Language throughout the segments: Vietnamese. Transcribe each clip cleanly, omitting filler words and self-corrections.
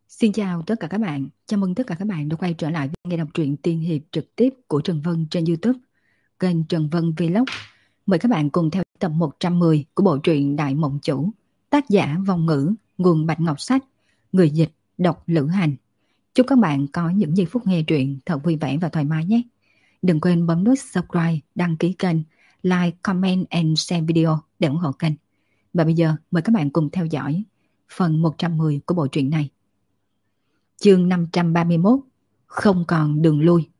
Xin chào tất cả các bạn, chào mừng tất cả các bạn đã quay trở lại với nghe đọc truyện tiên hiệp trực tiếp của Trần Vân trên YouTube, kênh Trần Vân Vlog. Mời các bạn cùng theo tập 110 của bộ truyện Đại Mộng Chủ, tác giả Vong Ngữ, nguồn Bạch Ngọc Sách, người dịch đọc Lữ Hành. Chúc các bạn có những giây phút nghe truyện thật vui vẻ và thoải mái nhé. Đừng quên bấm nút subscribe, đăng ký kênh, like, comment and share video để ủng hộ kênh. Và bây giờ mời các bạn cùng theo dõi phần 110 của bộ truyện này. Chương 531, không còn đường lui.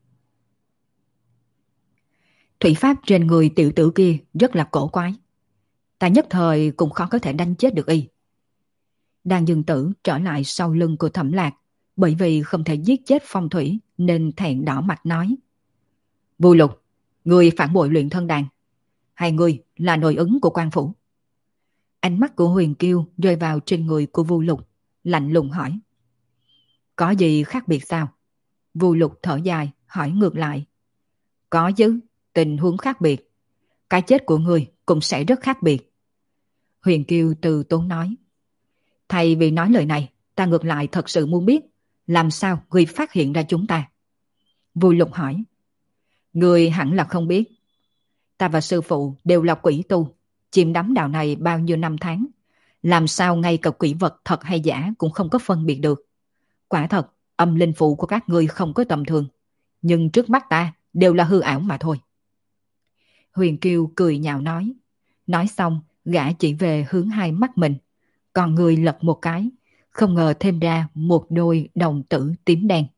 Thủy pháp trên người tiểu tử kia rất là cổ quái. Ta nhất thời cũng khó có thể đánh chết được y. Đan Dương Tử trở lại sau lưng của Thẩm Lạc, bởi vì không thể giết chết Phong Thủy nên thẹn đỏ mặt nói: Vu Lục, người phản bội luyện thân đàn, hai người là nội ứng của quan phủ. Ánh mắt của Huyền Kiêu rơi vào trên người của Vu Lục, lạnh lùng hỏi: Có gì khác biệt sao? Vu Lục thở dài, hỏi ngược lại: Có chứ, tình huống khác biệt. Cái chết của người cũng sẽ rất khác biệt. Huyền Kiêu từ tốn nói: Thay vì nói lời này, ta ngược lại thật sự muốn biết, làm sao người phát hiện ra chúng ta? Vu Lục hỏi: Người hẳn là không biết. Ta và sư phụ đều là quỷ tu, chìm đắm đạo này bao nhiêu năm tháng. Làm sao ngay cả quỷ vật thật hay giả cũng không có phân biệt được. Quả thật, âm linh phụ của các ngươi không có tầm thường, nhưng trước mắt ta đều là hư ảo mà thôi. Huyền Kiêu cười nhạo nói. Nói xong, gã chỉ về hướng hai mắt mình, còn người lật một cái, không ngờ thêm ra một đôi đồng tử tím đen.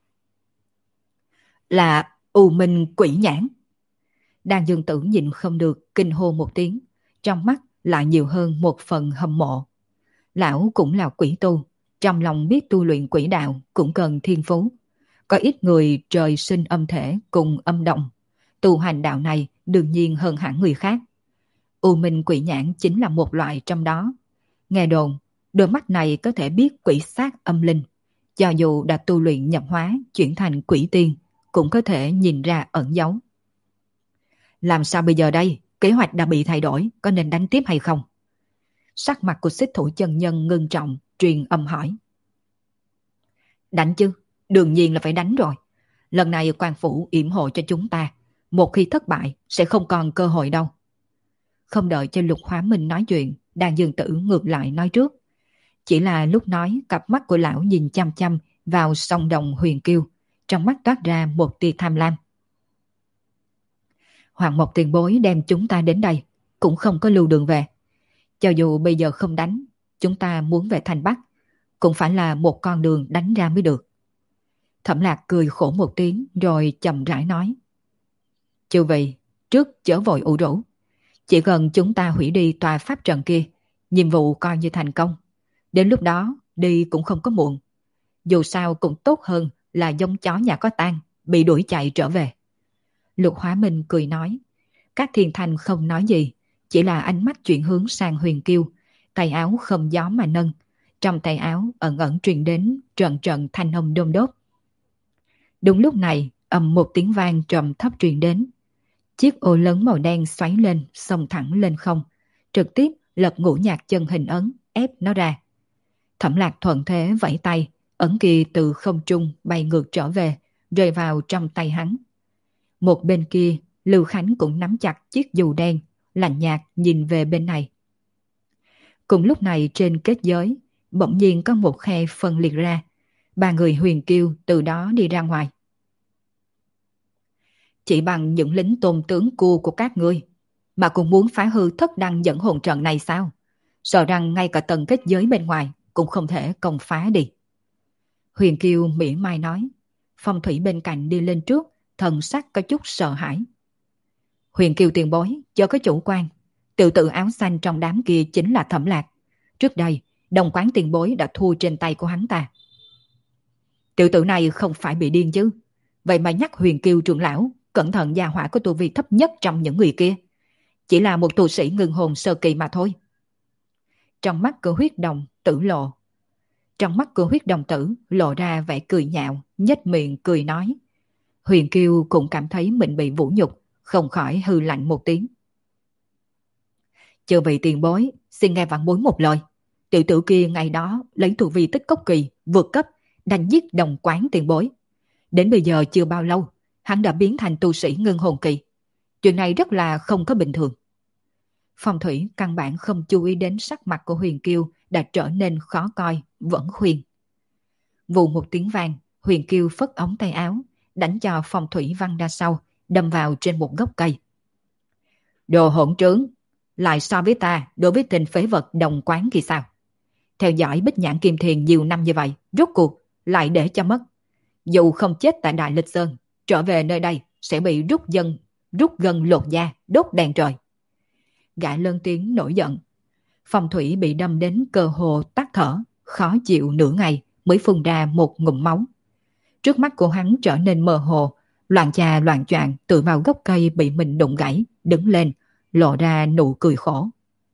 Là U Minh Quỷ Nhãn. Đan Dương Tử nhìn không được, kinh hô một tiếng, trong mắt lại nhiều hơn một phần hâm mộ. Lão cũng là quỷ tu, trong lòng biết tu luyện quỷ đạo cũng cần thiên phú. Có ít người trời sinh âm thể cùng âm động, tu hành đạo này đương nhiên hơn hẳn người khác. U Minh Quỷ Nhãn chính là một loại trong đó. Nghe đồn, đôi mắt này có thể biết quỷ sát âm linh. Cho dù đã tu luyện nhập hóa chuyển thành quỷ tiên, cũng có thể nhìn ra ẩn dấu. Làm sao bây giờ đây? Kế hoạch đã bị thay đổi, có nên đánh tiếp hay không? Sắc mặt của Xích Thủ chân nhân ngưng trọng, truyền âm hỏi. Đánh chứ, đương nhiên là phải đánh rồi. Lần này quan phủ yểm hộ cho chúng ta, một khi thất bại sẽ không còn cơ hội đâu. Không đợi cho Lục Hóa Minh nói chuyện, Đan Dương Tử ngược lại nói trước. Chỉ là lúc nói, cặp mắt của lão nhìn chăm chăm vào song đồng Huyền Kiêu, trong mắt toát ra một tia tham lam. Hoàng Mộc tiền bối đem chúng ta đến đây, cũng không có lưu đường về. Cho dù bây giờ không đánh, chúng ta muốn về thành Bắc, cũng phải là một con đường đánh ra mới được. Thẩm Lạc cười khổ một tiếng rồi chậm rãi nói. Chư vị, trước chớ vội ủ rũ. Chỉ cần chúng ta hủy đi tòa pháp trận kia, nhiệm vụ coi như thành công. Đến lúc đó, đi cũng không có muộn. Dù sao cũng tốt hơn là giống chó nhà có tang, bị đuổi chạy trở về. Lục Hóa Minh cười nói. Các thiên thanh không nói gì, chỉ là ánh mắt chuyển hướng sang Huyền Kiêu, tay áo không gió mà nâng. Trong tay áo ẩn ẩn truyền đến trận trận thanh âm đôm đốp. Đúng lúc này, ầm một tiếng vang trầm thấp truyền đến. Chiếc ô lớn màu đen xoáy lên, xông thẳng lên không, trực tiếp lật Ngũ Nhạc chân hình ấn, ép nó ra. Thẩm Lạc thuận thế vẫy tay, ấn kia từ không trung bay ngược trở về, rơi vào trong tay hắn. Một bên kia, Lưu Khánh cũng nắm chặt chiếc dù đen, lạnh nhạt nhìn về bên này. Cùng lúc này trên kết giới, bỗng nhiên có một khe phân liệt ra. Ba người Huyền Kiêu từ đó đi ra ngoài. Chỉ bằng những lính tôn tướng cua của các ngươi mà cũng muốn phá hư thất đăng dẫn hồn trận này sao? Sợ rằng ngay cả tầng kết giới bên ngoài cũng không thể công phá đi. Huyền Kiêu mỉa mai nói. Phong Thủy bên cạnh đi lên trước, thần sắc có chút sợ hãi. Huyền Kiêu tiền bối, chớ có chủ quan. Tiểu tử áo xanh trong đám kia chính là Thẩm Lạc. Trước đây, đồng quán tiền bối đã thua trên tay của hắn ta. Tiểu tử này không phải bị điên chứ? Vậy mà nhắc Huyền Kiêu trưởng lão, cẩn thận gia hỏa có tu vi thấp nhất trong những người kia. Chỉ là một tu sĩ ngưng hồn sơ kỳ mà thôi. Trong mắt của huyết đồng tử lộ. Trong mắt của huyết đồng tử lộ ra vẻ cười nhạo, nhếch miệng cười nói. Huyền Kiêu cũng cảm thấy mình bị vũ nhục, không khỏi hư lạnh một tiếng. Chư vị tiền bối, xin nghe vạn bối một lời. Tiểu tử kia ngày đó lấy tu vi tích cốc kỳ vượt cấp, đánh giết Đồng Quán tiền bối. Đến bây giờ chưa bao lâu, hắn đã biến thành tu sĩ ngưng hồn kỳ. Chuyện này rất là không có bình thường. Phong thủy căn bản không chú ý đến sắc mặt của Huyền Kiêu đã trở nên khó coi, vẫn khuyên. Vù một tiếng vang, Huyền Kiêu phất ống tay áo, đánh cho phong thủy văng ra sau, đâm vào trên một gốc cây. Đồ hỗn trướng, lại so với ta đối với tên phế vật Đồng Quán thì sao? Theo dõi Bích Nhãn Kim Thiền nhiều năm như vậy, rốt cuộc lại để cho mất. Dù không chết tại Đại Lịch Sơn, trở về nơi đây sẽ bị rút gân lột da, đốt đèn trời. Gã lớn tiếng nổi giận. Phong thủy bị đâm đến cơ hồ tắt thở, khó chịu nửa ngày mới phun ra một ngụm máu. Trước mắt của hắn trở nên mơ hồ, loạn trà loạn choạng tựa vào gốc cây bị mình đụng gãy, đứng lên, lộ ra nụ cười khổ.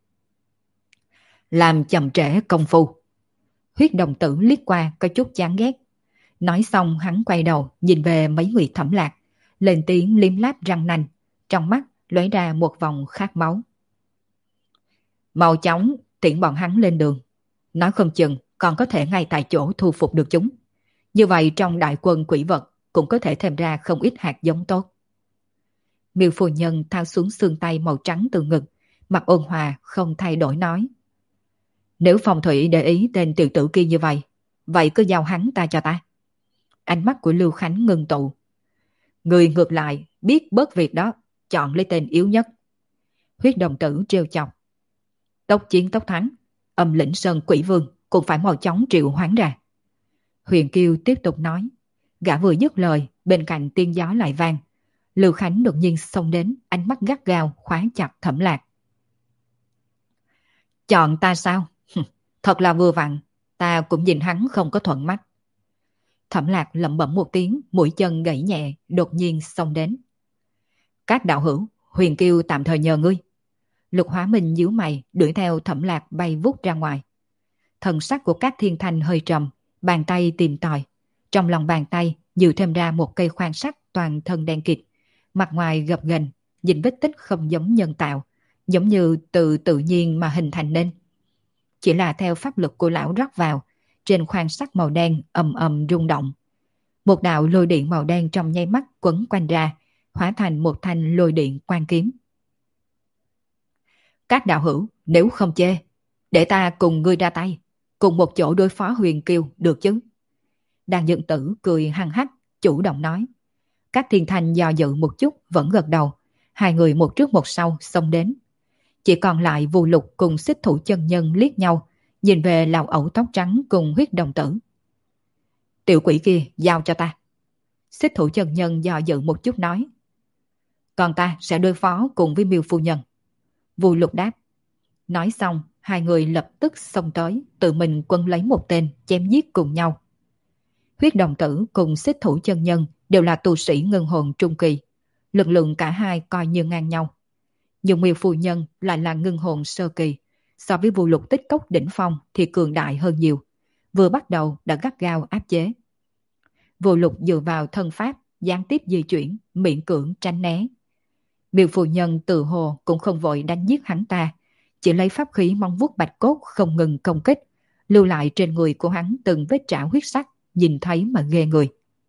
Làm chậm trễ công phu. Huyết đồng tử liếc qua có chút chán ghét. Nói xong hắn quay đầu nhìn về mấy người Thẩm Lạc, lên tiếng liếm láp răng nanh, trong mắt lóe ra một vòng khát máu. Mau chóng tiễn bọn hắn lên đường, nói không chừng còn có thể ngay tại chỗ thu phục được chúng. Như vậy trong đại quân quỷ vật cũng có thể thêm ra không ít hạt giống tốt. Miêu phu nhân thao xuống xương tay màu trắng từ ngực, mặt ôn hòa không thay đổi nói. Nếu phong thủy để ý tên tiểu tử kia như vậy cứ giao hắn ta cho ta. Ánh mắt của Lưu Khánh ngưng tụ. Người ngược lại biết bớt việc đó, chọn lấy tên yếu nhất. Huyết đồng tử trêu chọc. Tốc chiến tốc thắng, Âm Lĩnh Sơn quỷ vương cũng phải mau chóng triệu hoán ra. Huyền Kiêu tiếp tục nói. Gã vừa dứt lời, bên cạnh tiếng gió lại vang. Lưu Khánh đột nhiên xông đến, ánh mắt gắt gao khóa chặt Thẩm Lạc. Chọn ta sao? Thật là vừa vặn, ta cũng nhìn hắn không có thuận mắt. Thẩm Lạc lẩm bẩm một tiếng, mũi chân gãy nhẹ, đột nhiên xông đến. Các đạo hữu, Huyền Kiêu tạm thời nhờ ngươi. Lục Hóa Minh nhíu mày, đuổi theo Thẩm Lạc bay vút ra ngoài. Thần sắc của các thiên thanh hơi trầm, bàn tay tìm tòi. Trong lòng bàn tay nhiều thêm ra một cây khoan sắt toàn thân đen kịt, mặt ngoài gập ghềnh, nhìn vết tích không giống nhân tạo, giống như từ tự nhiên mà hình thành nên. Chỉ là theo pháp lực của lão rót vào, trên khoan sắt màu đen ầm ầm rung động. Một đạo lôi điện màu đen trong nháy mắt quấn quanh ra, hóa thành một thanh lôi điện quan kiếm. Các đạo hữu, nếu không chê, để ta cùng ngươi ra tay, cùng một chỗ đối phó Huyền Kiêu được chứ? Đàn dựng tử cười hăng hắc, chủ động nói. Các thiên thanh do dự một chút vẫn gật đầu, hai người một trước một sau xông đến. Chỉ còn lại Vu Lục cùng Xích Thủ Chân Nhân liếc nhau, nhìn về lão ẩu tóc trắng cùng Huyết đồng tử. Tiểu quỷ kia giao cho ta. Xích Thủ Chân Nhân do dự một chút nói. Còn ta sẽ đối phó cùng với Miêu phu nhân. Vu Lục đáp. Nói xong, hai người lập tức xông tới, tự mình quân lấy một tên, chém giết cùng nhau. Huyết đồng tử cùng Xích Thủ Chân Nhân đều là tu sĩ ngân hồn trung kỳ, lực lượng cả hai coi như ngang nhau. Nhưng Miêu phu nhân lại là ngân hồn sơ kỳ, so với Vu Lục tích cốc đỉnh phong thì cường đại hơn nhiều, vừa bắt đầu đã gắt gao áp chế. Vu Lục dựa vào thân pháp, gián tiếp di chuyển, miễn cưỡng tránh né. Miêu phu nhân tự hồ cũng không vội đánh giết hắn ta, chỉ lấy pháp khí mong vuốt bạch cốt không ngừng công kích, lưu lại trên người của hắn từng vết trảo huyết sắc, nhìn thấy mà ghê người.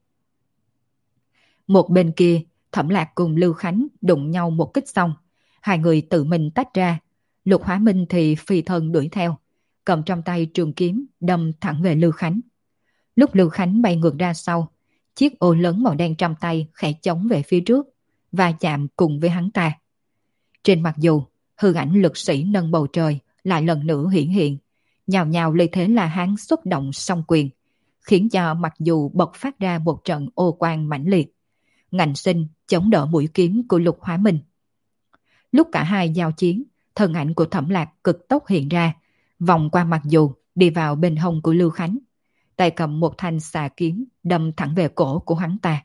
Một bên kia, Thẩm Lạc cùng Lưu Khánh đụng nhau một kích xong, hai người tự mình tách ra. Lục Hóa Minh thì phi thân đuổi theo, cầm trong tay trường kiếm đâm thẳng về Lưu Khánh. Lúc Lưu Khánh bay ngược ra sau, chiếc ô lớn màu đen trong tay khẽ chống về phía trước và chạm cùng với hắn ta. Trên mặc dù hư ảnh lực sĩ nâng bầu trời lại lần nữa hiển hiện, nhào nhào lấy thế là hắn xuất động song quyền, khiến cho mặc dù bộc phát ra một trận ô quang mãnh liệt, ngạnh sinh chống đỡ mũi kiếm của Lục Hóa Minh. Lúc cả hai giao chiến, thân ảnh của Thẩm Lạc cực tốc hiện ra, vòng qua mặc dù đi vào bên hông của Lưu Khánh, tay cầm một thanh xà kiếm đâm thẳng về cổ của hắn ta.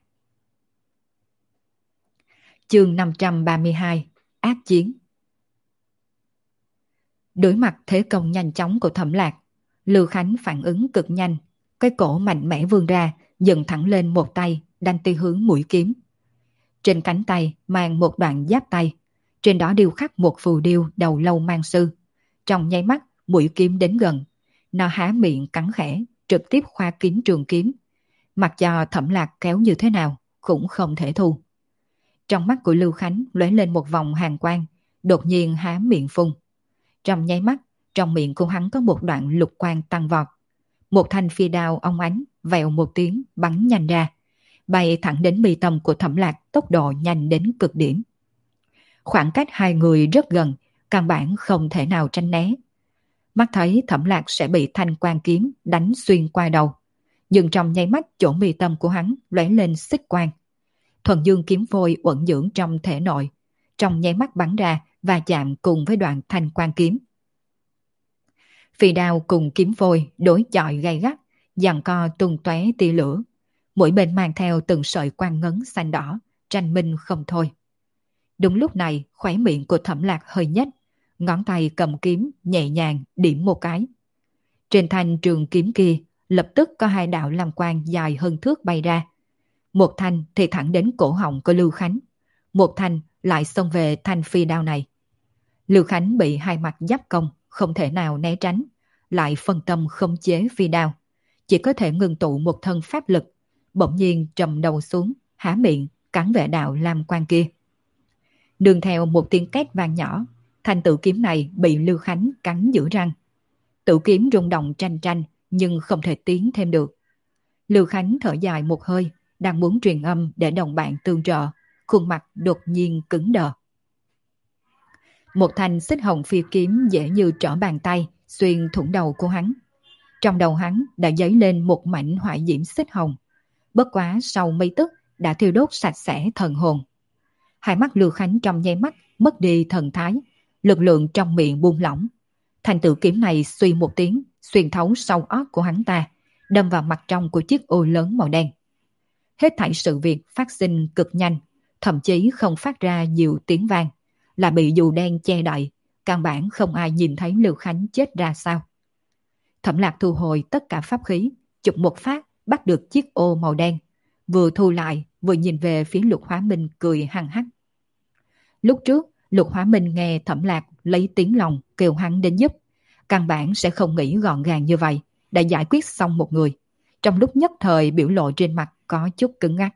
Chương 532: Ác chiến. Đối mặt thế công nhanh chóng của Thẩm Lạc, Lưu Khánh phản ứng cực nhanh, cái cổ mạnh mẽ vươn ra, dựng thẳng lên một tay, đánh tới hướng mũi kiếm. Trên cánh tay mang một đoạn giáp tay, trên đó điêu khắc một phù điêu đầu lâu mang sư. Trong nháy mắt, mũi kiếm đến gần, nó há miệng cắn khẽ, trực tiếp khoa kín trường kiếm, mặc cho Thẩm Lạc kéo như thế nào cũng không thể thu. Trong mắt của Lưu Khánh lóe lên một vòng hàn quang, đột nhiên há miệng phun. Trong nháy mắt, trong miệng của hắn có một đoạn lục quang tăng vọt. Một thanh phi đao óng ánh vèo một tiếng bắn nhanh ra, bay thẳng đến mi tâm của Thẩm Lạc, tốc độ nhanh đến cực điểm. Khoảng cách hai người rất gần, căn bản không thể nào tránh né. Mắt thấy Thẩm Lạc sẽ bị thanh quang kiếm đánh xuyên qua đầu, nhưng trong nháy mắt chỗ mi tâm của hắn lóe lên xích quang. Thuần dương kiếm vôi uẩn dưỡng trong thể nội, trong nháy mắt bắn ra và chạm cùng với đoạn thanh quang kiếm. Phi đao cùng kiếm vôi đối chọi gay gắt, giằng co tung tóe tia lửa, mỗi bên mang theo từng sợi quang ngấn xanh đỏ, tranh minh không thôi. Đúng lúc này, khóe miệng của Thẩm Lạc hơi nhếch, ngón tay cầm kiếm nhẹ nhàng điểm một cái. Trên thanh trường kiếm kia lập tức có hai đạo lam quang dài hơn thước bay ra. Một thanh thì thẳng đến cổ họng của Lưu Khánh, một thanh lại xông về thanh phi đao này. Lưu Khánh bị hai mặt giáp công, không thể nào né tránh, lại phân tâm khống chế phi đao, chỉ có thể ngừng tụ một thân pháp lực, bỗng nhiên trầm đầu xuống, há miệng cắn về đạo lam quang kia. Đường theo một tiếng két vang nhỏ, thanh tử kiếm này bị Lưu Khánh cắn giữa răng. Tử kiếm rung động tranh tranh nhưng không thể tiến thêm được. Lưu Khánh thở dài một hơi, đang muốn truyền âm để đồng bạn tương trợ, khuôn mặt đột nhiên cứng đờ. Một thanh xích hồng phi kiếm dễ như trở bàn tay xuyên thủng đầu của hắn. Trong đầu hắn đã dấy lên một mảnh hỏa diễm xích hồng, bất quá sau mấy tức đã thiêu đốt sạch sẽ thần hồn. Hai mắt Lưu Khánh trong nháy mắt mất đi thần thái, lực lượng trong miệng buông lỏng. Thanh tử kiếm này suy một tiếng xuyên thấu sau óc của hắn ta, đâm vào mặt trong của chiếc ô lớn màu đen. Hết thảy sự việc phát sinh cực nhanh, thậm chí không phát ra nhiều tiếng vang, là bị dù đen che đậy, căn bản không ai nhìn thấy Lưu Khánh chết ra sao. Thẩm Lạc thu hồi tất cả pháp khí, chụp một phát bắt được chiếc ô màu đen, vừa thu lại vừa nhìn về phía Lục Hóa Minh cười hăng hắc. Lúc trước Lục Hóa Minh nghe Thẩm Lạc lấy tiếng lòng kêu hắn đến giúp, căn bản sẽ không nghĩ gọn gàng như vậy, đã giải quyết xong một người. Trong lúc nhất thời biểu lộ trên mặt có chút cứng ngắc.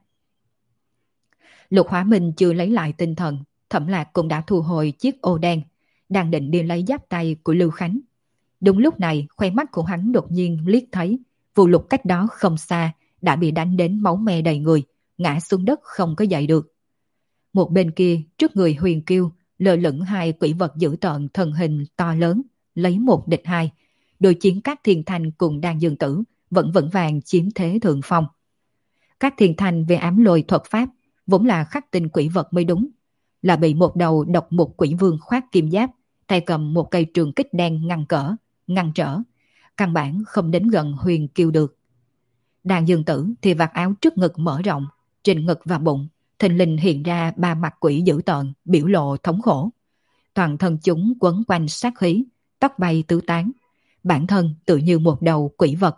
Lục Hóa Minh chưa lấy lại tinh thần, Thẩm Lạc cũng đã thu hồi chiếc ô đen, đang định đi lấy giáp tay của Lưu Khánh. Đúng lúc này, khoe mắt của hắn đột nhiên liếc thấy Phù Lục cách đó không xa đã bị đánh đến máu me đầy người, ngã xuống đất không có dậy được. Một bên kia, trước người Huyền Kiêu lơ lửng hai quỷ vật dữ tợn thân hình to lớn, lấy một địch hai. Đội chiến các thiên thanh cùng Đan Dương Tử vẫn vững vàng chiếm thế thượng phong. Các thiên thanh về ám lôi thuật pháp vốn là khắc tinh quỷ vật mới đúng, là bị một đầu độc một quỷ vương khoác kim giáp, tay cầm một cây trường kích đen ngăn trở, căn bản không đến gần Huyền Kiêu được. Đan Dương Tử thì vạt áo trước ngực mở rộng, trên ngực và bụng thình lình hiện ra ba mặt quỷ dữ tợn, biểu lộ thống khổ. Toàn thân chúng quấn quanh sát khí, tóc bay tứ tán, bản thân tự như một đầu quỷ vật.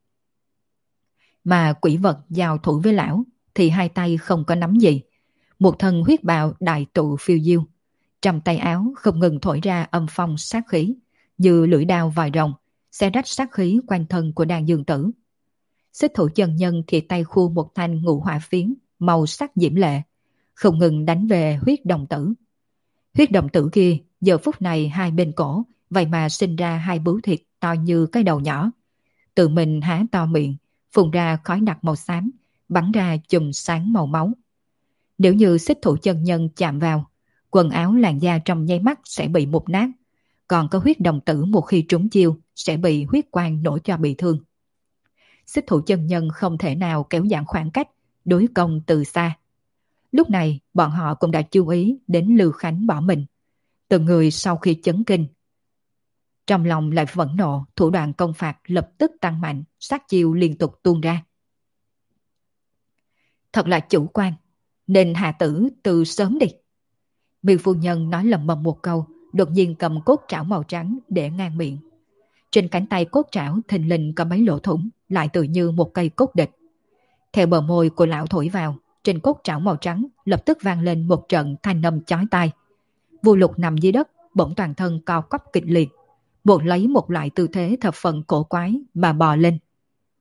Mà quỷ vật giao thủ với lão thì hai tay không có nắm gì, một thân huyết bào đại tụ phiêu diêu, trong tay áo không ngừng thổi ra âm phong sát khí, như lưỡi đao vòi rồng, xé rách sát khí quanh thân của Đan Dương Tử. Xích thủ chân nhân thì tay khu một thanh ngũ hỏa phiến màu sắc diễm lệ, không ngừng đánh về huyết đồng tử. Huyết đồng tử kia giờ phút này hai bên cổ vậy mà sinh ra hai bướu thịt to như cái đầu nhỏ, tự mình há to miệng, phun ra khói đặc màu xám, bắn ra chùm sáng màu máu. Nếu như xích thủ chân nhân chạm vào, quần áo làn da trong nháy mắt sẽ bị mục nát, còn có huyết đồng tử một khi trúng chiêu sẽ bị huyết quang nổ cho bị thương. Xích thủ chân nhân không thể nào kéo giãn khoảng cách, đối công từ xa. Lúc này bọn họ cũng đã chú ý đến Lưu Khánh bỏ mình. Từng người sau khi chấn kinh, trong lòng lại phẫn nộ, thủ đoạn công phạt lập tức tăng mạnh, sát chiêu liên tục tuôn ra. Thật là chủ quan, nên hạ tử từ sớm đi. Miêu phu nhân nói lầm bầm một câu, đột nhiên cầm cốt trảo màu trắng để ngang miệng. Trên cánh tay cốt trảo thình lình có mấy lỗ thủng, lại tự như một cây cốt địch. Theo bờ môi của lão thổi vào, trên cốt trảo màu trắng lập tức vang lên một trận thanh âm chói tai. Vu Lục nằm dưới đất, bỗng toàn thân co quắp kịch liệt, buộc lấy một loại tư thế thập phần cổ quái mà bò lên.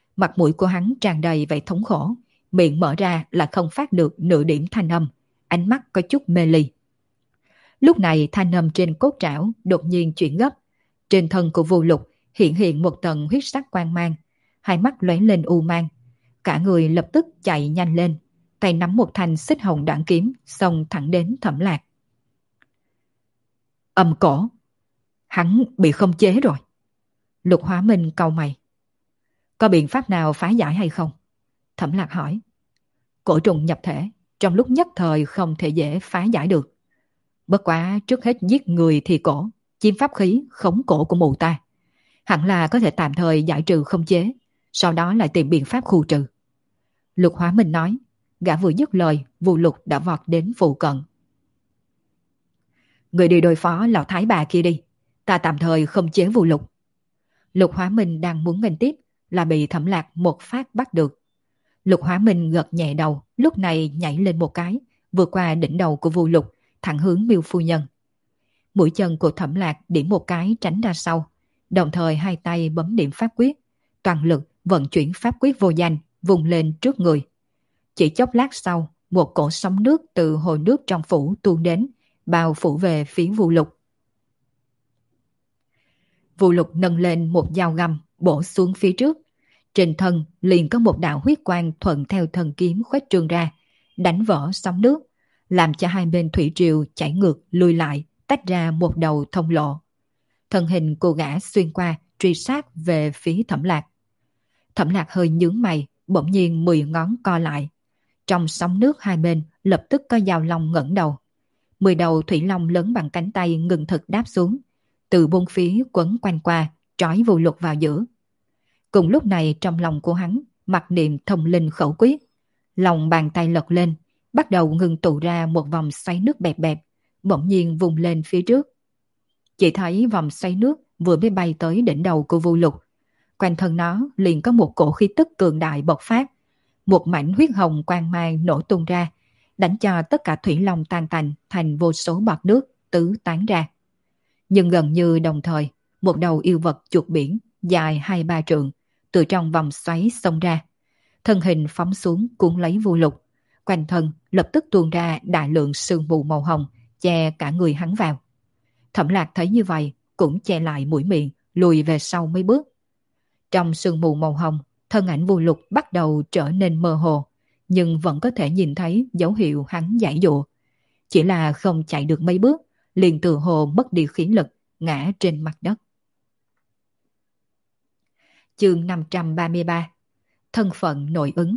Mặt mũi của hắn tràn đầy vẻ thống khổ, miệng mở ra là không phát được nửa điểm thanh âm, ánh mắt có chút mê ly. Lúc này thanh âm trên cốt trảo đột nhiên chuyển gấp, trên thân của Vu Lục hiện một tầng huyết sắc quang mang, hai mắt lóe lên u mang, cả người lập tức chạy nhanh lên, tay nắm một thanh xích hồng đoạn kiếm xông thẳng đến Thẩm Lạc. Âm cổ, hắn bị không chế rồi. Lục Hóa Minh cau mày. Có biện pháp nào phá giải hay không? Thẩm Lạc hỏi. Cổ trùng nhập thể, trong lúc nhất thời không thể dễ phá giải được. Bất quá trước hết giết người thì cổ, chiếm pháp khí khống cổ của mụ ta. Hẳn là có thể tạm thời giải trừ không chế, sau đó lại tìm biện pháp khu trừ. Lục Hóa Minh nói, gã vừa dứt lời, Vu Lục đã vọt đến phụ cận. Người đi đối phó lão thái bà kia đi, ta tạm thời không chế Vu Lục. Lục Hóa Minh đang muốn nghênh tiếp, là bị Thẩm Lạc một phát bắt được. Lục Hóa Minh gật nhẹ đầu, lúc này nhảy lên một cái, vượt qua đỉnh đầu của Vu Lục, thẳng hướng Miêu phu nhân. Mũi chân của Thẩm Lạc điểm một cái tránh ra sau, đồng thời hai tay bấm điểm pháp quyết, toàn lực vận chuyển pháp quyết vô danh, vùng lên trước người. Chỉ chốc lát sau, một cổ sóng nước từ hồ nước trong phủ tuôn đến, bao phủ về phía Vu Lục. Vu Lục nâng lên một dao găm, bổ xuống phía trước. Trên thân liền có một đạo huyết quang thuận theo thần kiếm khuếch trương ra, đánh vỡ sóng nước, làm cho hai bên thủy triều chảy ngược lùi lại, tách ra một đầu thông lộ. Thân hình cô gã xuyên qua, truy sát về phía Thẩm Lạc. Thẩm Lạc hơi nhướng mày, bỗng nhiên 10 ngón co lại. Trong sóng nước hai bên lập tức có dao long ngẩng đầu. 10 đầu thủy long lớn bằng cánh tay ngừng thực đáp xuống, từ bốn phía quấn quanh qua, trói Vu Lục vào giữa. Cùng lúc này trong lòng của hắn mặc niệm thông linh khẩu quyết, lòng bàn tay lật lên, bắt đầu ngừng tụ ra một vòng xoáy nước bẹp bẹp, bỗng nhiên vùng lên phía trước. Chỉ thấy vòng xoáy nước vừa mới bay tới đỉnh đầu của Vu Lục, quanh thân nó liền có một cổ khí tức cường đại bộc phát, một mảnh huyết hồng quang mang nổ tung ra, đánh cho tất cả thủy long tan tành thành vô số bọt nước tứ tán ra. Nhưng gần như đồng thời, một đầu yêu vật chuột biển dài 2-3 trượng từ trong vòng xoáy xông ra, thân hình phóng xuống cuốn lấy Vu Lục, quanh thân lập tức tuôn ra đại lượng sương mù màu hồng che cả người hắn vào. Thẩm Lạc thấy như vậy cũng che lại mũi miệng, lùi về sau mấy bước. Trong sương mù màu hồng, thân ảnh Vu Lục bắt đầu trở nên mơ hồ, nhưng vẫn có thể nhìn thấy dấu hiệu hắn giãy giụa. Chỉ là không chạy được mấy bước, liền từ hồ mất đi khí lực, ngã trên mặt đất. Chương 533. Thân phận nội ứng.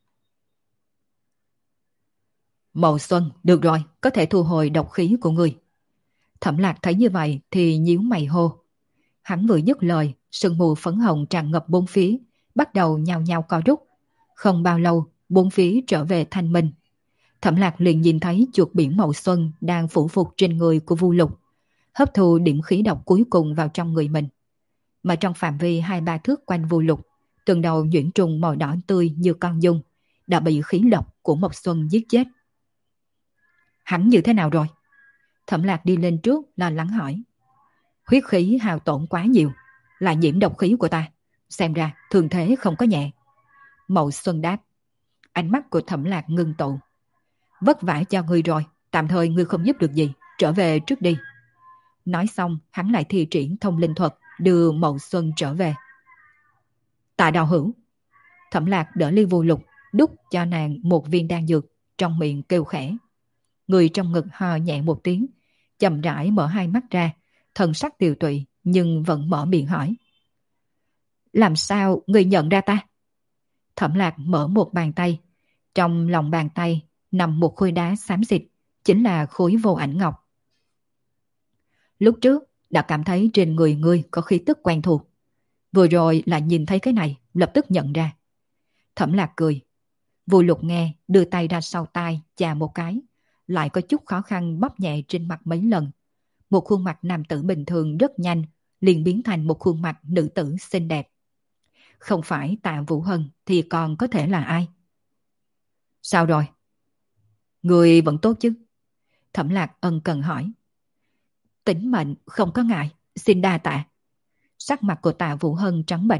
Mậu Xuân, được rồi, có thể thu hồi độc khí của người. Thẩm Lạc thấy như vậy thì nhíu mày hô. Hắn vừa dứt lời, sương mù phấn hồng tràn ngập bốn phía, bắt đầu nhao nhao co rút. Không bao lâu, bốn phía trở về thanh minh. Thẩm Lạc liền nhìn thấy chuột biển Mậu Xuân đang phủ phục trên người của Vu Lục, hấp thu điểm khí độc cuối cùng vào trong người mình. Mà trong phạm vi 2-3 thước quanh Vu Lục, từng đầu nhuyễn trùng màu đỏ tươi như con dung đã bị khí độc của Mộc Xuân giết chết. Hắn như thế nào rồi? Thẩm Lạc đi lên trước lo lắng hỏi. Huyết khí hao tổn quá nhiều, là nhiễm độc khí của ta, xem ra thường thế không có nhẹ. Mậu Xuân đáp. Ánh mắt của Thẩm Lạc ngưng tụ. Vất vả cho ngươi rồi, tạm thời ngươi không giúp được gì, trở về trước đi. Nói xong hắn lại thi triển thông linh thuật, đưa Mậu Xuân trở về. Tạ Đạo Hữu. Thẩm Lạc đỡ ly Vu Lục, đút cho nàng một viên đan dược, trong miệng kêu khẽ. Người trong ngực ho nhẹ một tiếng, chậm rãi mở hai mắt ra, thần sắc tiều tụy nhưng vẫn mở miệng hỏi. Làm sao người nhận ra ta? Thẩm Lạc mở một bàn tay, trong lòng bàn tay nằm một khối đá xám xịt, chính là khối vô ảnh ngọc. Lúc trước đã cảm thấy trên người ngươi có khí tức quen thuộc, vừa rồi lại nhìn thấy cái này, lập tức nhận ra. Thẩm Lạc cười. Vu Lục nghe, đưa tay ra sau tai chà một cái, lại có chút khó khăn bóp nhẹ trên mặt mấy lần. Một khuôn mặt nam tử bình thường rất nhanh liền biến thành một khuôn mặt nữ tử xinh đẹp. Không phải Tạ Vũ Hân thì còn có thể là ai? Sao rồi? Người vẫn tốt chứ? Thẩm Lạc ân cần hỏi. Tính mệnh không có ngại, xin đa tạ. Sắc mặt của Tạ Vũ Hân trắng bệch,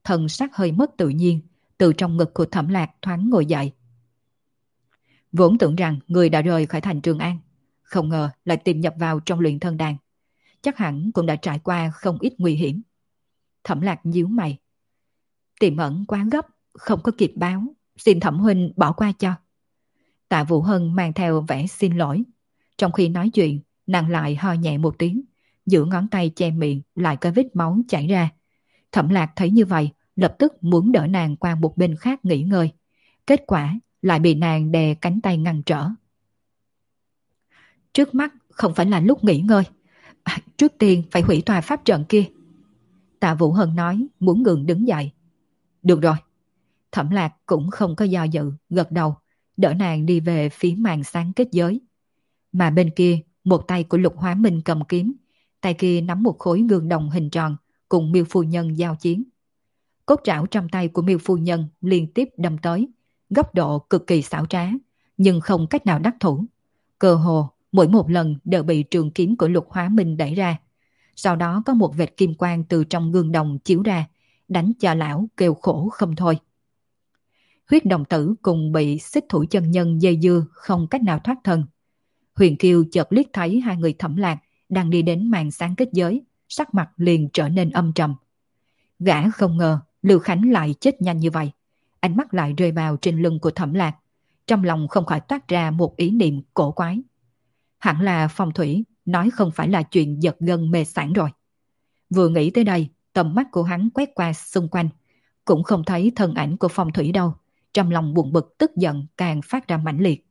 thần sắc hơi mất tự nhiên, từ trong ngực của Thẩm Lạc thoáng ngồi dậy. Vốn tưởng rằng người đã rời khỏi thành Trường An, không ngờ lại tìm nhập vào trong luyện thân đàn. Chắc hẳn cũng đã trải qua không ít nguy hiểm. Thẩm Lạc nhíu mày. Tiềm ẩn quá gấp, không có kịp báo, xin Thẩm huynh bỏ qua cho. Tạ Vũ Hân mang theo vẻ xin lỗi. Trong khi nói chuyện, nàng lại ho nhẹ một tiếng, giữa ngón tay che miệng lại có vết máu chảy ra. Thẩm Lạc thấy như vậy, lập tức muốn đỡ nàng qua một bên khác nghỉ ngơi. Kết quả lại bị nàng đè cánh tay ngăn trở. Trước mắt không phải là lúc nghỉ ngơi. Trước tiên phải hủy tòa pháp trận kia. Tạ Vũ Hân nói muốn ngừng đứng dậy. Được rồi. Thẩm Lạc cũng không có do dự, gật đầu, đỡ nàng đi về phía màn sáng kết giới. Mà bên kia, một tay của Lục Hóa Minh cầm kiếm, tay kia nắm một khối gương đồng hình tròn, cùng Miêu phu nhân giao chiến. Cốt trảo trong tay của Miêu phu nhân liên tiếp đâm tới, góc độ cực kỳ xảo trá, nhưng không cách nào đắc thủ. Cơ hồ, mỗi một lần đều bị trường kiếm của Lục Hóa Minh đẩy ra. Sau đó có một vệt kim quang từ trong gương đồng chiếu ra, đánh cho lão kêu khổ không thôi. Huyết đồng tử cùng bị xích thủ chân nhân dây dưa không cách nào thoát thân. Huyền Kiều chợt liếc thấy hai người Thẩm Lạc đang đi đến màn sáng kết giới, sắc mặt liền trở nên âm trầm. Gã không ngờ Lưu Khánh lại chết nhanh như vậy. Ánh mắt lại rơi vào trên lưng của Thẩm Lạc, trong lòng không khỏi toát ra một ý niệm cổ quái. Hẳn là phong thủy nói không phải là chuyện giật gân mê sản rồi. Vừa nghĩ tới đây, tầm mắt của hắn quét qua xung quanh, cũng không thấy thân ảnh của phong thủy đâu. Trong lòng buồn bực tức giận càng phát ra mãnh liệt.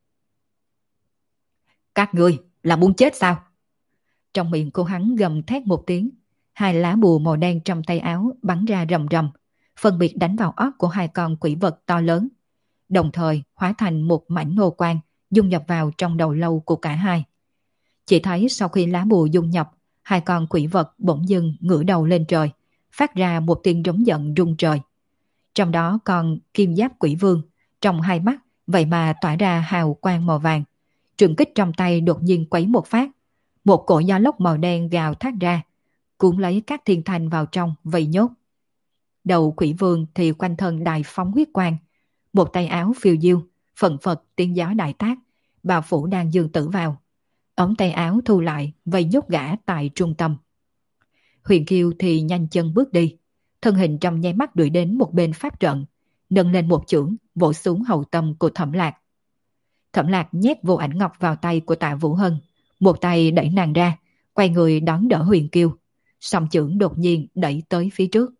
Các ngươi là muốn chết sao? Trong miệng của hắn gầm thét một tiếng, hai lá bùa màu đen trong tay áo bắn ra rầm rầm, phân biệt đánh vào óc của hai con quỷ vật to lớn, đồng thời hóa thành một mảnh ngô quang dung nhập vào trong đầu lâu của cả hai. Chỉ thấy sau khi lá bùa dung nhập, hai con quỷ vật bỗng dưng ngửa đầu lên trời, phát ra một tiếng rống giận rung trời. Trong đó còn kim giáp quỷ vương, trong hai mắt vậy mà tỏa ra hào quang màu vàng. Trường kích trong tay đột nhiên quấy một phát, một cổ gió lốc màu đen gào thét ra, cuốn lấy các thiên thanh vào trong vây nhốt. Đầu quỷ vương thì quanh thân đại phóng huyết quang, một tay áo phiêu diêu, phần phật tiếng gió đại tác, bà phủ đang dương tử vào. Ống tay áo thu lại, vây nhốt gã tại trung tâm. Huyền Kiều thì nhanh chân bước đi, thân hình trong nháy mắt đuổi đến một bên pháp trận, nâng lên một chưởng vỗ xuống hậu tâm của Thẩm Lạc. Thẩm Lạc nhét vô ảnh ngọc vào tay của Tạ Vũ Hân, một tay đẩy nàng ra, quay người đón đỡ Huyền Kiều, song chưởng đột nhiên đẩy tới phía trước.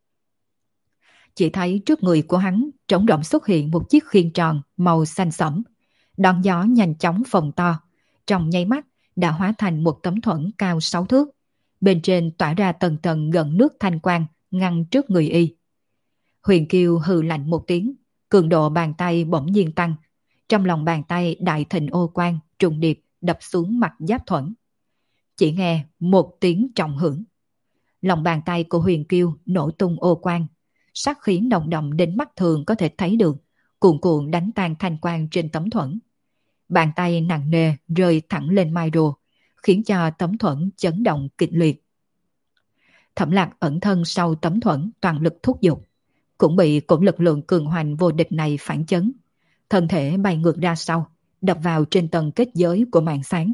Chỉ thấy trước người của hắn trống rỗng xuất hiện một chiếc khiên tròn màu xanh sẫm, đón gió nhanh chóng phồng to, trong nháy mắt đã hóa thành một tấm thuẫn cao 6 thước, bên trên tỏa ra tầng tầng gần nước thanh quang ngăn trước người y. Huyền Kiều hừ lạnh một tiếng, cường độ bàn tay bỗng nhiên tăng, trong lòng bàn tay đại thịnh ô quang trùng điệp đập xuống mặt giáp thuẫn. Chỉ nghe một tiếng trọng hưởng, lòng bàn tay của Huyền Kiều nổ tung ô quang, sát khí nồng đậm đến mắt thường có thể thấy được, cuồn cuộn đánh tan thanh quang trên tấm thuẫn. Bàn tay nặng nề rơi thẳng lên mai rùa, khiến cho tấm thuẫn chấn động kịch liệt. Thẩm Lạc ẩn thân sau tấm thuẫn toàn lực thúc giục, cũng bị cỗ lực lượng cường hoành vô địch này phản chấn, thân thể bay ngược ra sau, đập vào trên tầng kết giới của màn sáng.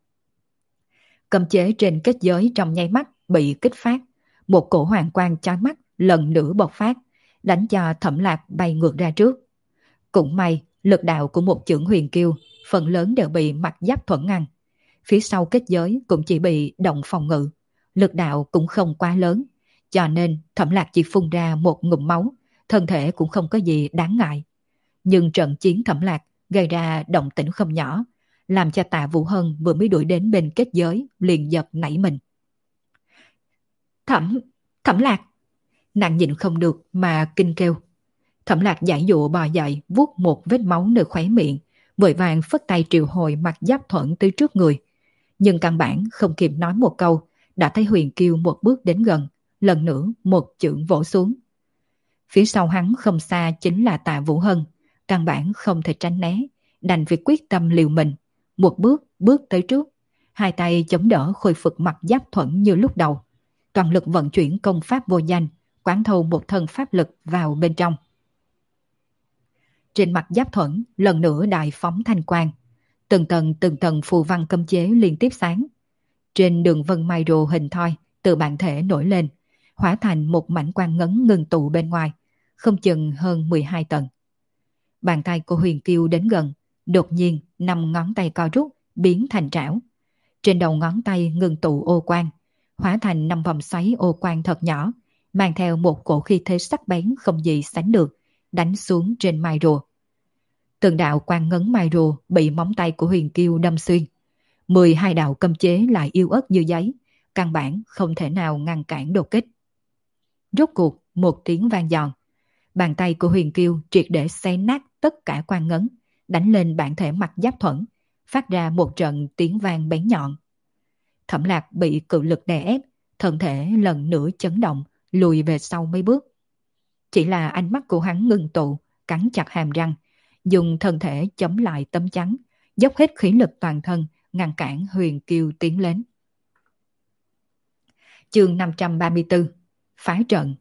Cấm chế trên kết giới trong nháy mắt bị kích phát, một cổ hoàng quang chói mắt lần nữa bộc phát, đánh cho Thẩm Lạc bay ngược ra trước. Cũng may, lực đạo của một chưởng Huyền Kiều phần lớn đều bị mặt giáp thuẫn ngăn. Phía sau kết giới cũng chỉ bị động phòng ngự, lực đạo cũng không quá lớn, cho nên Thẩm Lạc chỉ phun ra một ngụm máu, thân thể cũng không có gì đáng ngại. Nhưng trận chiến Thẩm Lạc gây ra động tĩnh không nhỏ, làm cho Tạ Vũ Hân vừa mới đuổi đến bên kết giới liền giật nảy mình. Thẩm Lạc! Nàng nhịn không được mà kinh kêu. Thẩm Lạc giãy dụa bò dậy, vuốt một vết máu nơi khóe miệng, vội vàng phất tay triệu hồi mặt giáp thuẫn tới trước người. Nhưng căn bản không kịp nói một câu, đã thấy Huyền Kiều một bước đến gần, lần nữa một chưởng vỗ xuống. Phía sau hắn không xa chính là Tạ Vũ Hân, căn bản không thể tránh né, đành việc quyết tâm liều mình, một bước bước tới trước, hai tay chống đỡ khôi phục mặt giáp thuẫn như lúc đầu, toàn lực vận chuyển công pháp vô danh, quán thâu một thân pháp lực vào bên trong. Trên mặt Giáp Thuẫn lần nữa đại phóng thanh quang, từng tầng phù văn cấm chế liên tiếp sáng. Trên đường vân mai rồ hình thoi từ bản thể nổi lên, hóa thành một mảnh quang ngấn ngưng tụ bên ngoài, không chừng hơn 12 tầng. Bàn tay của Huyền Kiêu đến gần, đột nhiên 5 ngón tay co rút biến thành trảo. Trên đầu ngón tay ngưng tụ ô quang, hóa thành 5 vòng xoáy ô quang thật nhỏ, mang theo một cổ khí thế sắc bén không gì sánh được, đánh xuống trên mai rùa. Từng đạo quang ngấn mai rùa bị móng tay của Huyền Kiêu đâm xuyên. 12 đạo cấm chế lại yếu ớt như giấy, căn bản không thể nào ngăn cản đột kích. Rốt cuộc một tiếng vang giòn, bàn tay của Huyền Kiêu triệt để xé nát tất cả quang ngấn, đánh lên bản thể mặt Giáp Thuẫn, phát ra một trận tiếng vang bén nhọn. Thẩm Lạc bị cự lực đè ép, thân thể lần nữa chấn động, lùi về sau mấy bước. Chỉ là ánh mắt của hắn ngưng tụ, cắn chặt hàm răng, dùng thân thể chống lại tấm chắn, dốc hết khí lực toàn thân, ngăn cản Huyền Kiêu tiến lên. Chương 534 Phá trận.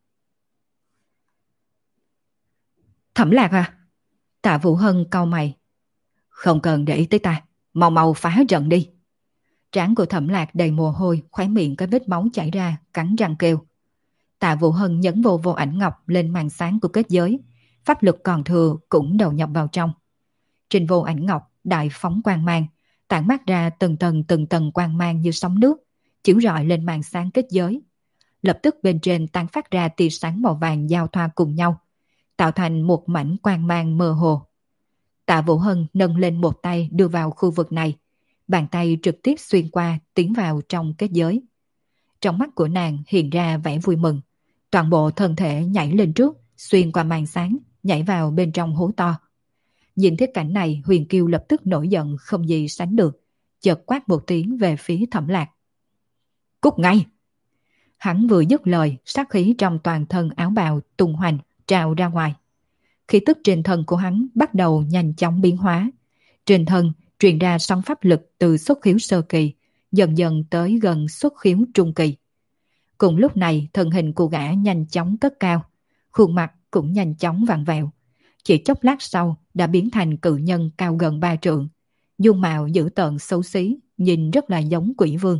Thẩm Lạc à? Tạ Vũ Hân cau mày. Không cần để ý tới ta, mau mau phá trận đi. Trán của Thẩm Lạc đầy mồ hôi, khóe miệng có vết máu chảy ra, cắn răng kêu. Tạ Vũ Hân nhấn vô vô ảnh ngọc lên màn sáng của kết giới, pháp lực còn thừa cũng đầu nhập vào trong. Trên vô ảnh ngọc đại phóng quang mang, tản mát ra từng tầng quang mang như sóng nước, chiếu rọi lên màn sáng kết giới. Lập tức bên trên tán phát ra tia sáng màu vàng giao thoa cùng nhau, tạo thành một mảnh quang mang mơ hồ. Tạ Vũ Hân nâng lên một tay đưa vào khu vực này, bàn tay trực tiếp xuyên qua tiến vào trong kết giới. Trong mắt của nàng hiện ra vẻ vui mừng, toàn bộ thân thể nhảy lên trước, xuyên qua màn sáng, nhảy vào bên trong hố to. Nhìn thấy cảnh này, Huyền Kiêu lập tức nổi giận không gì sánh được, chợt quát một tiếng về phía Thẩm Lạc. Cút ngay! Hắn vừa dứt lời, sát khí trong toàn thân áo bào tung hoành trào ra ngoài. Khí tức trên thân của hắn bắt đầu nhanh chóng biến hóa. Trên thân truyền ra sóng pháp lực từ xuất khiếu sơ kỳ, dần dần tới gần xuất khiếu trung kỳ. Cùng lúc này, thân hình của gã nhanh chóng cất cao, khuôn mặt cũng nhanh chóng vặn vẹo. Chỉ chốc lát sau đã biến thành cự nhân cao gần 3 trượng, dung mạo dữ tợn xấu xí, nhìn rất là giống quỷ vương.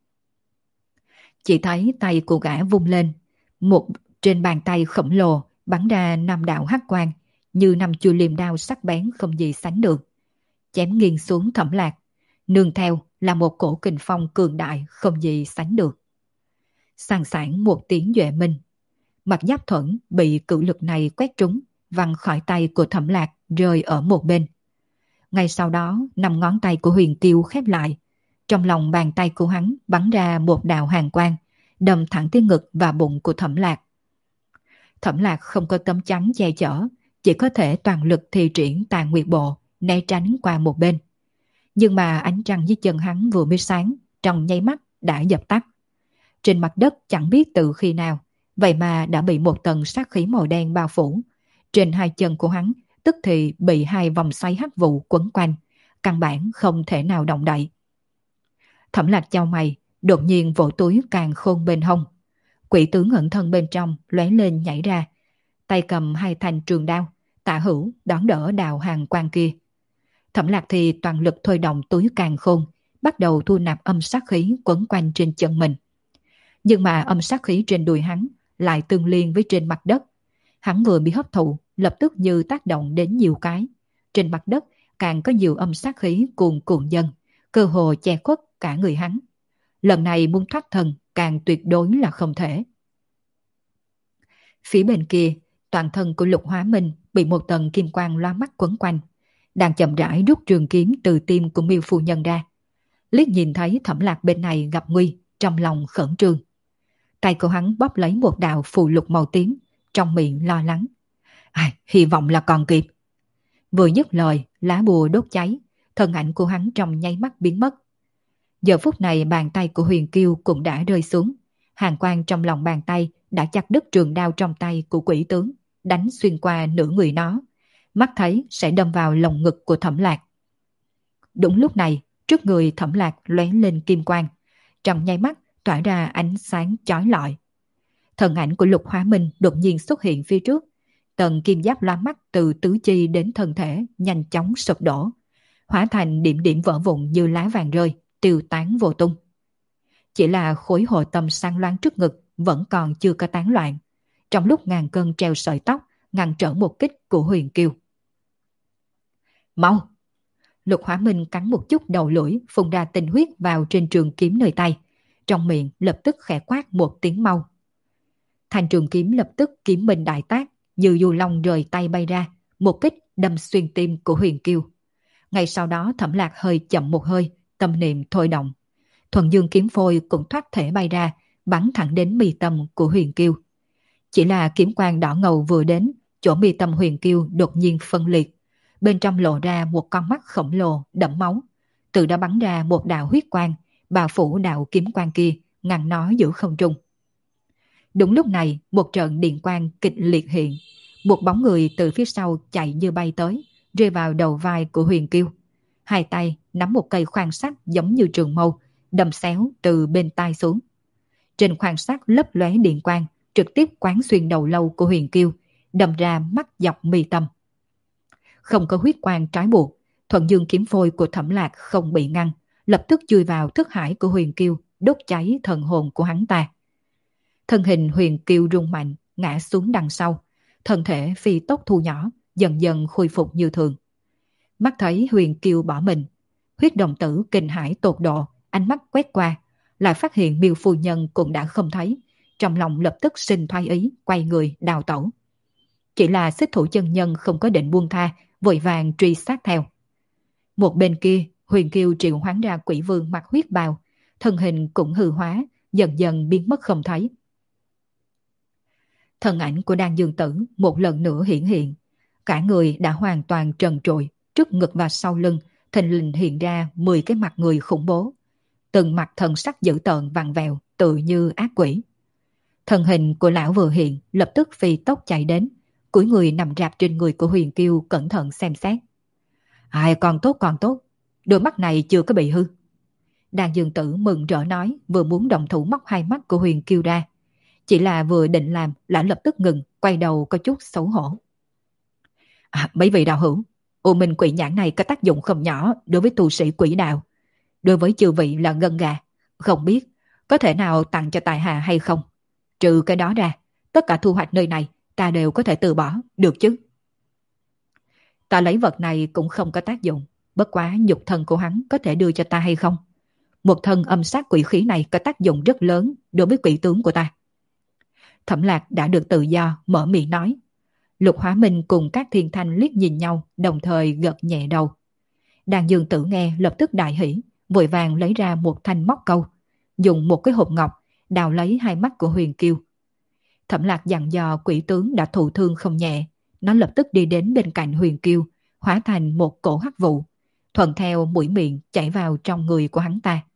Chỉ thấy tay của gã vung lên, trên bàn tay khổng lồ bắn ra 5 đạo hắc quang, như 5 chuôi liềm đao sắc bén không gì sánh được, chém nghiêng xuống Thẩm Lạc, nương theo là một cổ kình phong cường đại không gì sánh được. Sàn sảng một tiếng duệ minh, mặt Giáp Thuẫn bị cự lực này quét trúng, văng khỏi tay của Thẩm Lạc rơi ở một bên. Ngay sau đó 5 ngón tay của Huyền Kiêu khép lại, trong lòng bàn tay của hắn bắn ra một đạo hàn quang, đâm thẳng tới ngực và bụng của Thẩm Lạc. Thẩm Lạc không có tấm chắn che chở, chỉ có thể toàn lực thi triển Tà Nguyệt Bộ, né tránh qua một bên. Nhưng mà ánh trăng dưới chân hắn vừa mới sáng, trong nháy mắt đã dập tắt. Trên mặt đất chẳng biết từ khi nào, vậy mà đã bị một tầng sát khí màu đen bao phủ. Trên hai chân của hắn tức thì bị 2 vòng xoáy hắc vụ quấn quanh, căn bản không thể nào động đậy. Thẩm Lạc chau mày, đột nhiên vỗ túi càn khôn bên hông. Quỷ tướng ẩn thân bên trong lóe lên nhảy ra, tay cầm 2 thanh trường đao, Tạ Hữu đón đỡ đạo hàng quang kia. Thẩm Lạc thì toàn lực thôi động túi càn khôn, bắt đầu thu nạp âm sát khí quấn quanh trên chân mình. Nhưng mà âm sát khí trên đùi hắn lại tương liên với trên mặt đất. Hắn vừa bị hấp thụ, lập tức như tác động đến nhiều cái. Trên mặt đất càng có nhiều âm sát khí cuồn cuộn dần, cơ hồ che khuất cả người hắn. Lần này muốn thoát thân càng tuyệt đối là không thể. Phía bên kia, toàn thân của Lục Hóa Minh bị một tầng kim quang loa mắt quấn quanh, đang chậm rãi rút trường kiếm từ tim của Miêu phu nhân ra. Liếc nhìn thấy Thẩm Lạc bên này gặp nguy, trong lòng khẩn trương. Tay của hắn bóp lấy một đạo phù lục màu tím, trong miệng lo lắng. Hy vọng là còn kịp. Vừa dứt lời, lá bùa đốt cháy, thân ảnh của hắn trong nháy mắt biến mất. Giờ phút này bàn tay của Huyền Kiêu cũng đã rơi xuống. Hàn quang trong lòng bàn tay đã chặt đứt trường đao trong tay của quỷ tướng, đánh xuyên qua nửa người nó. Mắt thấy sẽ đâm vào lồng ngực của Thẩm Lạc. Đúng lúc này, trước người Thẩm Lạc lóe lên kim quang, trong nháy mắt tỏa ra ánh sáng chói lọi. Thân ảnh của Lục Hóa Minh đột nhiên xuất hiện phía trước. Tầng kim giáp loa mắt từ tứ chi đến thân thể nhanh chóng sụp đổ, hóa thành điểm điểm vỡ vụn như lá vàng rơi, tiêu tán vô tung. Chỉ là khối hồ tâm sáng loáng trước ngực vẫn còn chưa có tán loạn. Trong lúc ngàn cân treo sợi tóc, ngăn trở một kích của Huyền Kiêu. Mau! Lục Hóa Minh cắn một chút đầu lưỡi, phun ra tinh huyết vào trên trường kiếm nơi tay. Trong miệng lập tức khẽ quát một tiếng mau. Thanh trường kiếm lập tức kiếm minh đại tác, như du long rời tay bay ra, một kích đâm xuyên tim của Huyền Kiêu. Ngay sau đó Thẩm Lạc hơi chậm một hơi, tâm niệm thôi động. Thuần Dương kiếm phôi cũng thoát thể bay ra, bắn thẳng đến mi tâm của Huyền Kiêu. Chỉ là kiếm quang đỏ ngầu vừa đến, chỗ mi tâm Huyền Kiêu đột nhiên phân liệt. Bên trong lộ ra một con mắt khổng lồ đẫm máu. Từ đó bắn ra một đạo huyết quang, bao phủ đạo kiếm quang kia, ngăn nó giữa không trung. Đúng lúc này, một trận điện quang kịch liệt hiện. Một bóng người từ phía sau chạy như bay tới, rơi vào đầu vai của Huyền Kiêu. Hai tay nắm một cây khoan sắt giống như trường mâu, đâm xéo từ bên tai xuống. Trên khoan sắt lấp lóe điện quang, trực tiếp quán xuyên đầu lâu của Huyền Kiêu, đâm ra mắt dọc mi tâm. Không có huyết quang trói buộc, Thuần Dương kiếm phôi của Thẩm Lạc không bị ngăn, lập tức chui vào thức hải của Huyền Kiêu, đốt cháy thần hồn của hắn ta. Thân hình Huyền Kiêu rung mạnh, ngã xuống đằng sau, thân thể phi tốc thu nhỏ, dần dần khôi phục như thường. Mắt thấy Huyền Kiêu bỏ mình, huyết đồng tử kinh hãi tột độ, ánh mắt quét qua, lại phát hiện Miêu phu nhân cũng đã không thấy, trong lòng lập tức sinh thoái ý, quay người đào tẩu. Chỉ là Xích Thủ chân nhân không có định buông tha, vội vàng truy sát theo. Một bên kia, Huyền Kiêu triệu hoán ra quỷ vương mặc huyết bào, thân hình cũng hư hóa, dần dần biến mất không thấy. Thân ảnh của Đan Dương Tử một lần nữa hiển hiện, cả người đã hoàn toàn trần trụi, trước ngực và sau lưng, thình lình hiện ra 10 cái mặt người khủng bố. Từng mặt thần sắc dữ tợn vặn vẹo, tự như ác quỷ. Thân hình của lão vừa hiện, lập tức phi tốc chạy đến, cúi người nằm rạp trên người của Huyền Kiêu cẩn thận xem xét. Ai còn tốt, đôi mắt này chưa có bị hư. Đan Dương Tử mừng rỡ nói, vừa muốn động thủ móc hai mắt của Huyền Kiêu ra. Chỉ là vừa định làm, lão lập tức ngừng, quay đầu có chút xấu hổ. Mấy vị đạo hữu, U Minh quỷ nhãn này có tác dụng không nhỏ đối với tu sĩ quỷ đạo. Đối với chư vị là ngân gà, không biết có thể nào tặng cho tài hạ hay không. Trừ cái đó ra, tất cả thu hoạch nơi này ta đều có thể từ bỏ, được chứ? Ta lấy vật này cũng không có tác dụng, bất quá nhục thân của hắn có thể đưa cho ta hay không? Một thân âm sát quỷ khí này có tác dụng rất lớn đối với quỷ tướng của ta. Thẩm Lạc đã được tự do, mở miệng nói. Lục Hóa Minh cùng các thiên thanh liếc nhìn nhau, đồng thời gật nhẹ đầu. Đan Dương Tử nghe lập tức đại hỉ, vội vàng lấy ra một thanh móc câu, dùng một cái hộp ngọc, đào lấy hai mắt của Huyền Kiêu. Thẩm Lạc dặn dò quỷ tướng đã thụ thương không nhẹ, nó lập tức đi đến bên cạnh Huyền Kiêu, hóa thành một cổ hắc vụ, thuận theo mũi miệng chảy vào trong người của hắn ta.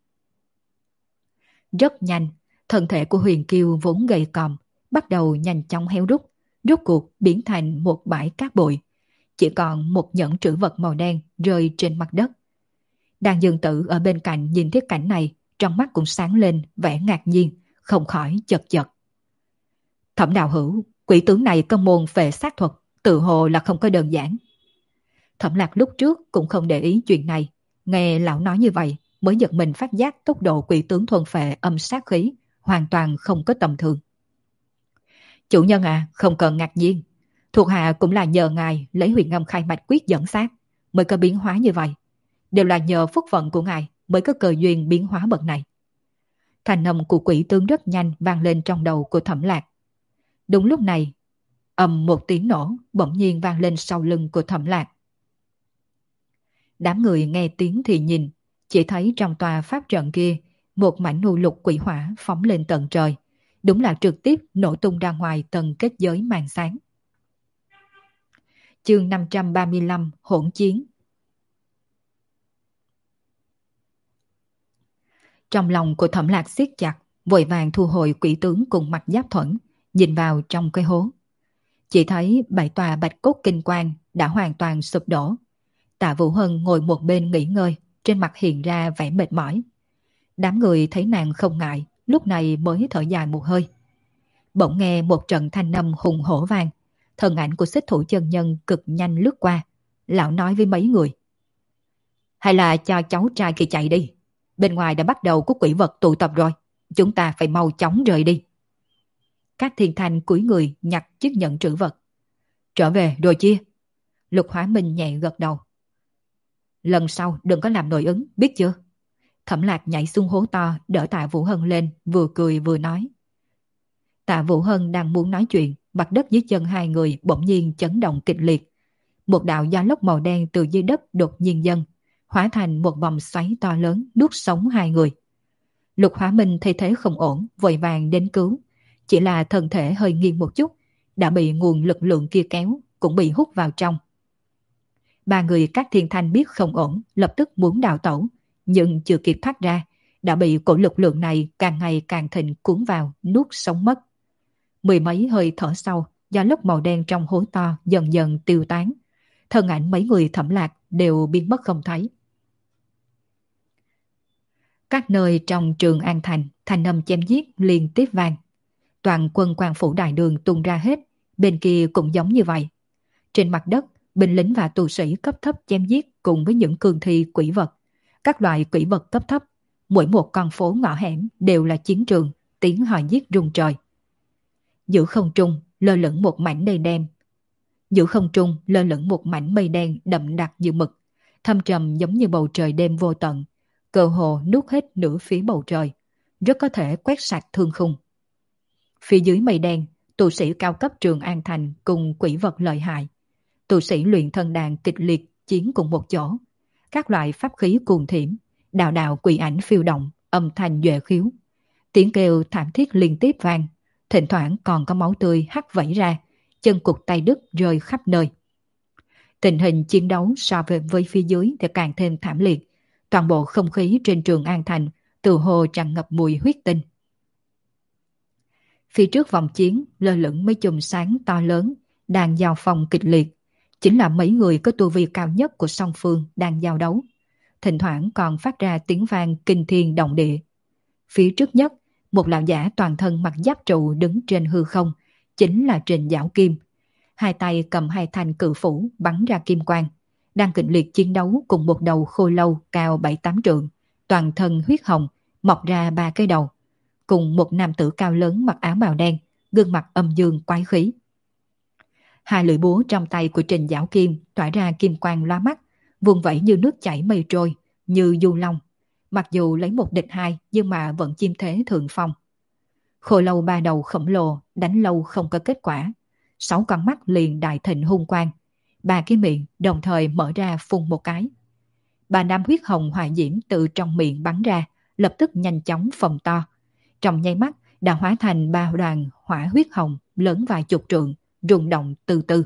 Rất nhanh, thân thể của Huyền Kiêu vốn gầy còm, bắt đầu nhanh chóng héo rút, rốt cuộc biến thành một bãi cát bụi. Chỉ còn một nhẫn trữ vật màu đen rơi trên mặt đất. Đan Dương Tử ở bên cạnh nhìn thấy cảnh này, trong mắt cũng sáng lên vẻ ngạc nhiên, không khỏi chật chật. Thẩm đạo hữu, quỷ tướng này có môn phệ sát thuật, tự hồ là không có đơn giản. Thẩm Lạc lúc trước cũng không để ý chuyện này, nghe lão nói như vậy mới giật mình phát giác tốc độ quỷ tướng thuần phệ âm sát khí hoàn toàn không có tầm thường. Chủ nhân à, không cần ngạc nhiên, thuộc hạ cũng là nhờ ngài lấy huyền âm khai mạch quyết dẫn sát mới có biến hóa như vậy, đều là nhờ phúc phận của ngài mới có cơ duyên biến hóa bậc này. Thành âm của quỷ tướng rất nhanh vang lên trong đầu của Thẩm Lạc. Đúng lúc này, ầm một tiếng nổ bỗng nhiên vang lên sau lưng của Thẩm Lạc. Đám người nghe tiếng thì nhìn, chỉ thấy trong tòa pháp trận kia, một mảnh nhu lục quỷ hỏa phóng lên tận trời, đúng là trực tiếp nổ tung ra ngoài tầng kết giới màn sáng. Chương 535 Hỗn chiến. Trong lòng của Thẩm Lạc siết chặt, vội vàng thu hồi quỷ tướng cùng mặt giáp thuẫn, nhìn vào trong cái hố. Chỉ thấy 7 tòa bạch cốt kinh quang đã hoàn toàn sụp đổ. Tạ Vũ Hân ngồi một bên nghỉ ngơi, trên mặt hiện ra vẻ mệt mỏi. Đám người thấy nàng không ngại, lúc này mới thở dài một hơi. bỗng nghe một trận thanh âm hùng hổ vang. Thân ảnh của xích thủ chân nhân cực nhanh lướt qua. Lão nói với mấy người: hay là cho cháu trai kia chạy đi. Bên ngoài đã bắt đầu có quỷ vật tụ tập rồi. Chúng ta phải mau chóng rời đi. Các thiên thanh cúi người nhặt chiếc nhẫn trữ vật. Trở về rồi chia. Lục Hóa Minh nhẹ gật đầu. Lần sau đừng có làm nội ứng, biết chưa? Thẩm Lạc nhảy xuống hố to, đỡ Tạ Vũ Hân lên, vừa cười vừa nói. Tạ Vũ Hân đang muốn nói chuyện, mặt đất dưới chân hai người bỗng nhiên chấn động kịch liệt. Một đạo gió lốc màu đen từ dưới đất đột nhiên dâng, hóa thành một vòng xoáy to lớn nuốt sống hai người. Lục Hóa Minh thấy thế không ổn, vội vàng đến cứu. Chỉ là thân thể hơi nghiêng một chút, đã bị nguồn lực lượng kia kéo, cũng bị hút vào trong. Ba người các thiên thanh biết không ổn, lập tức muốn đào tẩu, nhưng chưa kịp thoát ra, đã bị cổ lực lượng này càng ngày càng thịnh cuốn vào, nuốt sống mất. Mười mấy hơi thở sau, gió lốc màu đen trong hố to dần dần tiêu tán. Thân ảnh mấy người Thẩm Lạc đều biến mất không thấy. Các nơi trong Trường An Thành, thanh âm chém giết liên tiếp vang. Toàn quân quan phủ đại đường tung ra hết, bên kia cũng giống như vậy. Trên mặt đất, binh lính và tù sĩ cấp thấp chém giết cùng với những cương thi quỷ vật. Các loại quỷ vật cấp thấp, mỗi một con phố ngõ hẻm đều là chiến trường, tiếng hò giết rung trời. Giữa không trung lơ lửng một mảnh mây đen. Giữa không trung lơ lửng một mảnh mây đen đậm đặc như mực, thâm trầm giống như bầu trời đêm vô tận, cơ hồ nuốt hết nửa phía bầu trời, rất có thể quét sạch thương khung. Phía dưới mây đen, tu sĩ cao cấp Trường An Thành cùng quỷ vật lợi hại. Tu sĩ luyện thân đàn kịch liệt chiến cùng một chỗ. Các loại pháp khí cuồng thiểm, đạo đạo quỷ ảnh phiêu động, âm thanh duệ khiếu. Tiếng kêu thảm thiết liên tiếp vang, thỉnh thoảng còn có máu tươi hắt vẩy ra, chân cụt tay đứt rơi khắp nơi. Tình hình chiến đấu so với phía dưới thì càng thêm thảm liệt. Toàn bộ không khí trên Trường An Thành từ hồ tràn ngập mùi huyết tinh. Phía trước vòng chiến lơ lửng mấy chùm sáng to lớn đang giao phong kịch liệt, chính là mấy người có tu vi cao nhất của song phương đang giao đấu. Thỉnh thoảng còn phát ra tiếng vang kinh thiên động địa. Phía trước nhất, một lão giả toàn thân mặc giáp trụ đứng trên hư không, chính là Trình Giảo Kim. Hai tay cầm hai thanh cự phủ bắn ra kim quang, đang kịch liệt chiến đấu cùng một đầu khôi lâu cao 7-8 trượng, toàn thân huyết hồng, mọc ra 3 cái đầu, cùng một nam tử cao lớn mặc áo bào đen, gương mặt âm dương quái khí. Hai lưỡi búa trong tay của Trình Giảo Kim tỏa ra kim quang lóa mắt, vuông vẫy như nước chảy mây trôi, như du long. Mặc dù lấy một địch hai nhưng mà vẫn chiếm thế thượng phong. Khôi lâu 3 đầu khổng lồ đánh lâu không có kết quả, 6 con mắt liền đại thịnh hung quang, 3 cái miệng đồng thời mở ra phun một cái. 3 đám huyết hồng hỏa diễm từ trong miệng bắn ra, lập tức nhanh chóng phồng to. Trong nháy mắt đã hóa thành 3 đoàn hỏa huyết hồng lớn vài chục trượng, rung động từ từ.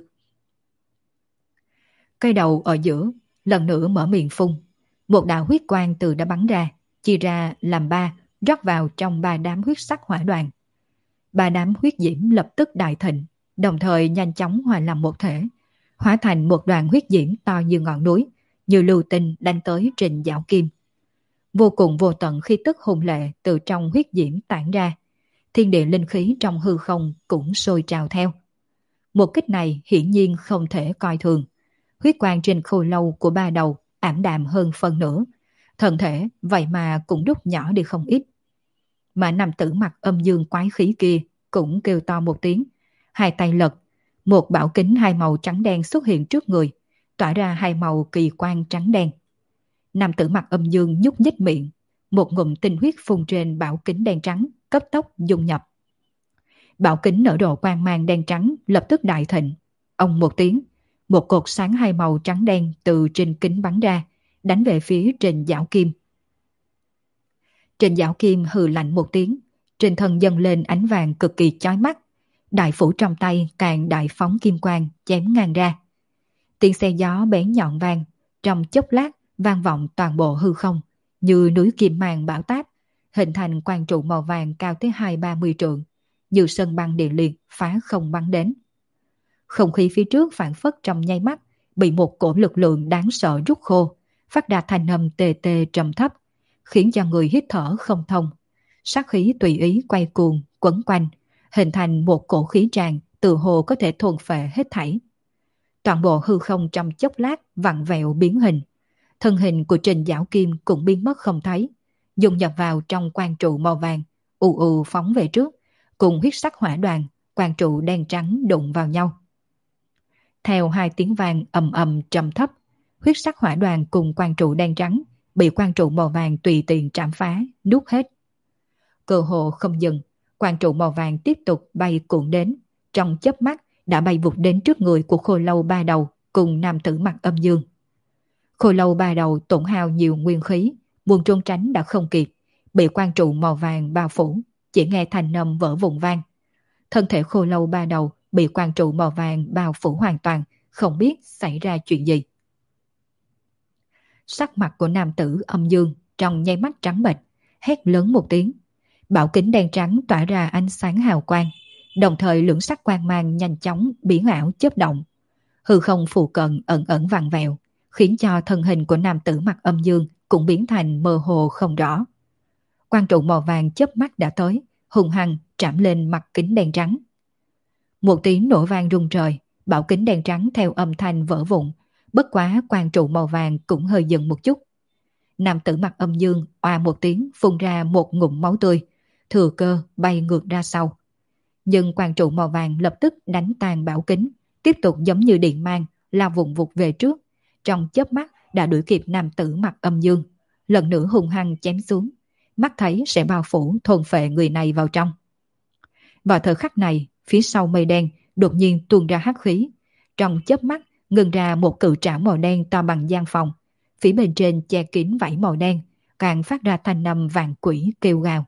Cây đầu ở giữa lần nữa mở miệng phun, một đạo huyết quang từ đã bắn ra, chia ra làm 3, rót vào trong 3 đám huyết sắc hỏa đoàn. 3 đám huyết diễm lập tức đại thịnh, đồng thời nhanh chóng hòa làm một thể, hóa thành một đoàn huyết diễm to như ngọn núi, như lưu tinh đánh tới Trình Giảo Kim. Vô cùng vô tận khí tức hùng lệ từ trong huyết diễm tản ra, thiên địa linh khí trong hư không cũng sôi trào theo. Một kích này hiển nhiên không thể coi thường. Huyết quang trên khôi lâu của 3 đầu ảm đạm hơn phân nửa, thân thể vậy mà cũng rút nhỏ đi không ít. Mà nam tử mặc âm dương quái khí kia cũng kêu to một tiếng, hai tay lật, một bảo kính 2 màu trắng đen xuất hiện trước người, tỏa ra 2 màu kỳ quang trắng đen. Nam tử mặc âm dương nhúc nhích miệng, một ngụm tinh huyết phun trên bảo kính đen trắng, cấp tốc dung nhập. Bảo kính nở rộ quang mang đen trắng lập tức đại thịnh. Ông một tiếng, một cột sáng 2 màu trắng đen từ trên kính bắn ra, đánh về phía Trình Giảo Kim. Trình Giảo Kim hừ lạnh một tiếng, trên thân dâng lên ánh vàng cực kỳ chói mắt, đại phủ trong tay càng đại phóng kim quang chém ngang ra. Tiếng xe gió bén nhọn vang, trong chốc lát vang vọng toàn bộ hư không, như núi kim màng bão táp, hình thành quang trụ màu vàng cao tới 20-30 trượng, như sân băng địa liệt phá không bắn đến. Không khí phía trước phản phất trong nháy mắt, bị một cỗ lực lượng đáng sợ rút khô, phát ra thanh âm tê tê trầm thấp, khiến cho người hít thở không thông. Sát khí tùy ý quay cuồng, quấn quanh, hình thành một cổ khí tràn tự hồ có thể thuần phệ hết thảy. Toàn bộ hư không trong chốc lát vặn vẹo biến hình. Thân hình của Trình Giảo Kim cũng biến mất không thấy, dung nhập vào trong quang trụ màu vàng, ù ù phóng về trước, cùng huyết sắc hỏa đoàn, quang trụ đen trắng đụng vào nhau. Theo hai tiếng vang ầm ầm trầm thấp, huyết sắc hỏa đoàn cùng quang trụ đen trắng bị quang trụ màu vàng tùy tiện trảm phá, nuốt hết. Cơ hồ không dừng, quang trụ màu vàng tiếp tục bay cuộn đến, trong chớp mắt đã bay vụt đến trước người của khô lâu ba đầu cùng nam tử mặc âm dương. Khô lâu ba đầu tổn hao nhiều nguyên khí, muốn trốn tránh đã không kịp, bị quang trụ màu vàng bao phủ, chỉ nghe thanh âm vỡ vụn vang. Thân thể khô lâu ba đầu bị quang trụ màu vàng bao phủ hoàn toàn, không biết xảy ra chuyện gì. Sắc mặt của nam tử âm dương trong nháy mắt trắng bệch, hét lớn một tiếng. Bảo kính đen trắng tỏa ra ánh sáng hào quang, đồng thời lưỡng sắc quang mang nhanh chóng biến ảo chớp động. Hư không phù cận ẩn ẩn vặn vẹo, khiến cho thân hình của nam tử mặc âm dương cũng biến thành mơ hồ không rõ. Quang trụ màu vàng chớp mắt đã tới, hung hăng chạm lên mặt kính đen trắng. Một tiếng nổ vang rung trời, bảo kính đen trắng theo âm thanh vỡ vụn, bất quá quang trụ màu vàng cũng hơi dừng một chút. Nam tử mặc âm dương oa một tiếng phun ra một ngụm máu tươi, thừa cơ bay ngược ra sau. Nhưng quang trụ màu vàng lập tức đánh tan bảo kính, tiếp tục giống như điện mang lao vùng vụt về trước, trong chớp mắt đã đuổi kịp nam tử mặc âm dương, lần nữa hung hăng chém xuống, mắt thấy sẽ bao phủ thôn phệ người này vào trong. Vào thời khắc này, phía sau mây đen đột nhiên tuôn ra hắc khí, trong chớp mắt ngưng ra một cự trảo màu đen to bằng gian phòng, phía bên trên che kín vảy màu đen, càng phát ra thanh âm vạn quỷ kêu gào.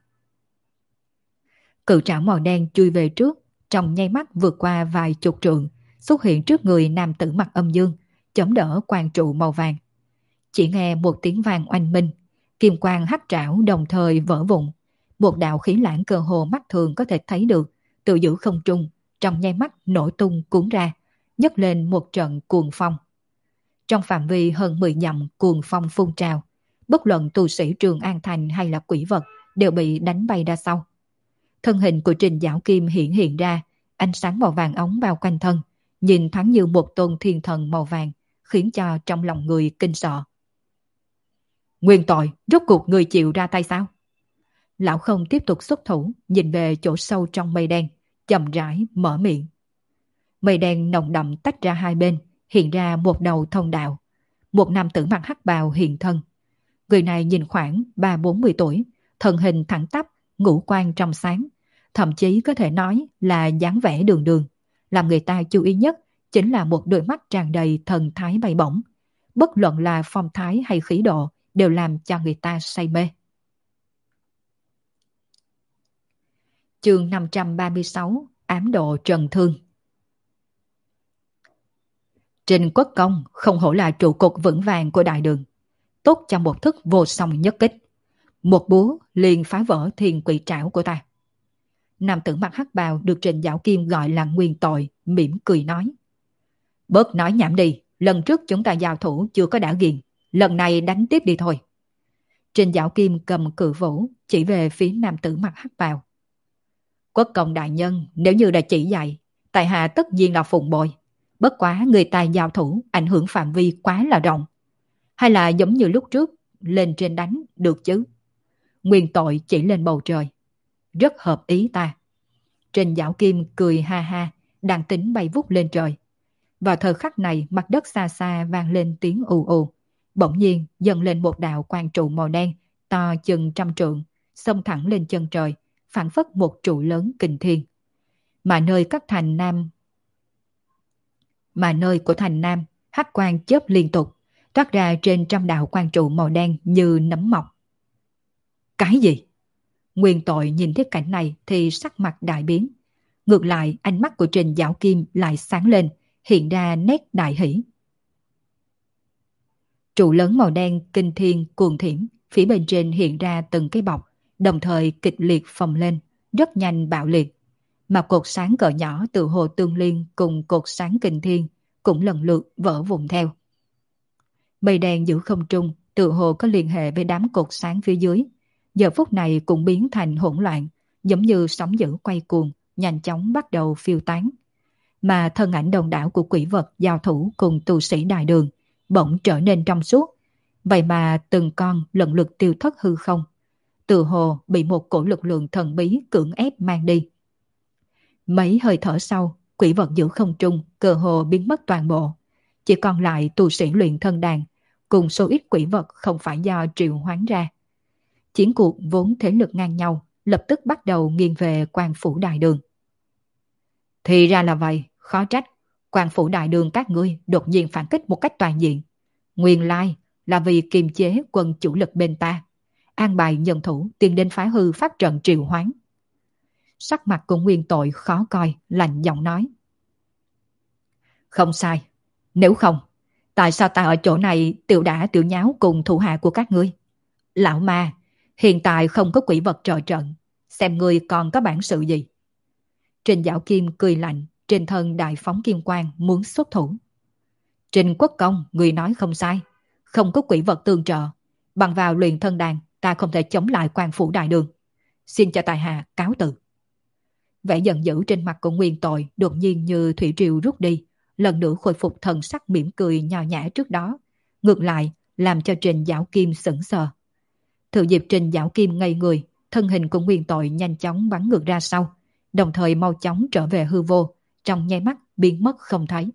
Cự trảo màu đen chui về trước, trong nháy mắt vượt qua vài chục trượng, xuất hiện trước người nam tử mặc âm dương, chống đỡ quang trụ màu vàng. Chỉ nghe một tiếng vang oanh minh, kim quang hắc trảo đồng thời vỡ vụn, một đạo khí lãng cơ hồ mắt thường có thể thấy được, tự giữ không trung, trong nháy mắt nổ tung cuốn ra, nhấc lên một trận cuồng phong. Trong phạm vi hơn 10 dặm cuồng phong phun trào, bất luận tu sĩ Trường An Thành hay là quỷ vật đều bị đánh bay ra sau. Thân hình của Trình Giảo Kim hiện ra, ánh sáng màu vàng ống bao quanh thân, nhìn thoáng như một tôn thiên thần màu vàng, khiến cho trong lòng người kinh sợ. Nguyên tội, rốt cuộc người chịu ra tay sao? Lão không tiếp tục xuất thủ, nhìn về chỗ sâu trong mây đen, chậm rãi mở miệng. Mây đen nồng đậm tách ra hai bên, hiện ra một đầu thông đạo. Một nam tử mặc hắc bào hiện thân. Người này nhìn khoảng 30-40 tuổi, thân hình thẳng tắp, ngũ quan trong sáng, thậm chí có thể nói là dáng vẻ đường đường. Làm người ta chú ý nhất chính là một đôi mắt tràn đầy thần thái bay bổng. Bất luận là phong thái hay khí độ đều làm cho người ta say mê. Chương 536, ám độ trần thương. Trình Quốc Công không hổ là trụ cột vững vàng của đại đường, tốt cho một thức vô song nhất kích. Một búa liền phá vỡ thiên quỷ trảo của ta. Nam tử mặc hắc bào được Trình Giảo Kim gọi là nguyên tội, mỉm cười nói. Bớt nói nhảm đi, lần trước chúng ta giao thủ chưa có đã ghiền, lần này đánh tiếp đi thôi. Trình Giảo Kim cầm cự vũ chỉ về phía nam tử mặc hắc bào. Quốc công đại nhân, nếu như đã chỉ dạy, tại hạ tất nhiên là phụng bồi. Bất quá người ta giao thủ ảnh hưởng phạm vi quá là rộng. Hay là giống như lúc trước, lên trên đánh được chứ? Nguyên tội chỉ lên bầu trời. Rất hợp ý ta. Trình Giảo Kim cười ha ha, đang tính bay vút lên trời. Vào thời khắc này, mặt đất xa xa vang lên tiếng ù ù. Bỗng nhiên dâng lên một đạo quang trụ màu đen, to chừng 100 trượng, xông thẳng lên chân trời, phảng phất một trụ lớn kinh thiên. Mà nơi của thành Nam, hắc quang chớp liên tục, toát ra trên 100 đạo quang trụ màu đen như nấm mọc. Cái gì? Nguyên tội nhìn thấy cảnh này thì sắc mặt đại biến. Ngược lại, ánh mắt của Trình Giảo Kim lại sáng lên, hiện ra nét đại hỷ. Trụ lớn màu đen kinh thiên cuồng thiểm, phía bên trên hiện ra từng cái bọc, đồng thời kịch liệt phồng lên, rất nhanh bạo liệt. Mà cột sáng cỡ nhỏ từ hồ tương liên cùng cột sáng kinh thiên cũng lần lượt vỡ vụn theo. Mây đen giữ không trung, tự hồ có liên hệ với đám cột sáng phía dưới. Giờ phút này cũng biến thành hỗn loạn, giống như sóng dữ quay cuồng, nhanh chóng bắt đầu phiêu tán. Mà thân ảnh đông đảo của quỷ vật giao thủ cùng tu sĩ đại đường bỗng trở nên trong suốt. Vậy mà từng con lần lượt tiêu thất hư không. Tự hồ bị một cổ lực lượng thần bí cưỡng ép mang đi. Mấy hơi thở sau, quỷ vật giữa không trung cơ hồ biến mất toàn bộ. Chỉ còn lại tu sĩ luyện thân đàn cùng số ít quỷ vật không phải do triệu hoán ra. Chiến cuộc vốn thế lực ngang nhau lập tức bắt đầu nghiêng về Quan Phủ Đại Đường. Thì ra là vậy, khó trách. Quan Phủ Đại Đường các ngươi đột nhiên phản kích một cách toàn diện. Nguyên lai là vì kiềm chế quân chủ lực bên ta. An bài nhân thủ tiến đến phá hư pháp trận triệu hoán. Sắc mặt của Nguyên Tội khó coi, lạnh giọng nói. Không sai. Nếu không, tại sao ta ở chỗ này tiểu đả tiểu nháo cùng thủ hạ của các ngươi? Lão ma, hiện tại không có quỷ vật trợ trận. Xem ngươi còn có bản sự gì? Trình Dạo Kim cười lạnh, trên thân đại phóng kim quang muốn xuất thủ. Trình Quốc Công, người nói không sai. Không có quỷ vật tương trợ. Bằng vào luyện thân đàn, ta không thể chống lại Quan Phủ Đại Đường. Xin cho tài hạ cáo từ. Vẻ giận dữ trên mặt của Nguyên Tội đột nhiên như thủy triều rút đi, lần nữa khôi phục thần sắc mỉm cười nho nhã trước đó, ngược lại làm cho Trình Dạo Kim sững sờ. Thừa dịp Trình Dạo Kim ngây người, thân hình của Nguyên Tội nhanh chóng bắn ngược ra sau, đồng thời mau chóng trở về hư vô, trong nháy mắt biến mất không thấy.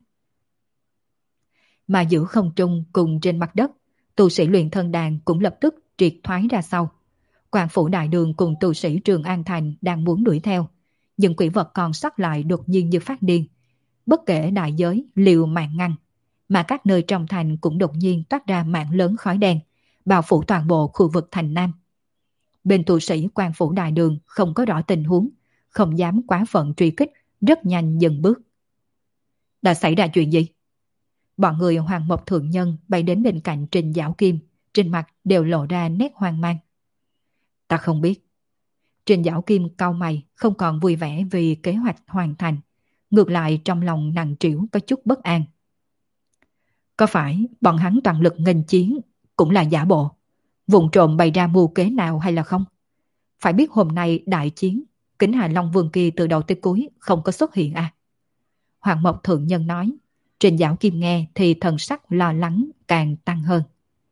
Mà giữa không trung cùng trên mặt đất, tu sĩ luyện thân đàn cũng lập tức triệt thoái ra sau. Quan Phủ Đại Đường cùng tu sĩ Trường An Thành đang muốn đuổi theo, những quỷ vật còn sót lại đột nhiên như phát điên. Bất kể đại giới liều mạng ngăn, mà các nơi trong thành cũng đột nhiên toát ra mảng lớn khói đen, bao phủ toàn bộ khu vực thành Nam. Bên tu sĩ Quan Phủ Đại Đường không có rõ tình huống, không dám quá phận truy kích, rất nhanh dừng bước. Đã xảy ra chuyện gì? Bọn người Hoàng Mộc Thượng Nhân bay đến bên cạnh Trình Dạo Kim, trên mặt đều lộ ra nét hoang mang. Ta không biết. Trình Dạo Kim cau mày, không còn vui vẻ vì kế hoạch hoàn thành, ngược lại trong lòng nặng trĩu có chút bất an. Có phải bọn hắn toàn lực nghênh chiến cũng là giả bộ, vụng trộm bày ra mưu kế nào hay là không? Phải biết hôm nay đại chiến, Kính Hà Long Vương Kỳ từ đầu tới cuối không có xuất hiện à? Hoàng Mộc Thượng Nhân nói. Trình Dạo Kim nghe thì thần sắc lo lắng càng tăng hơn.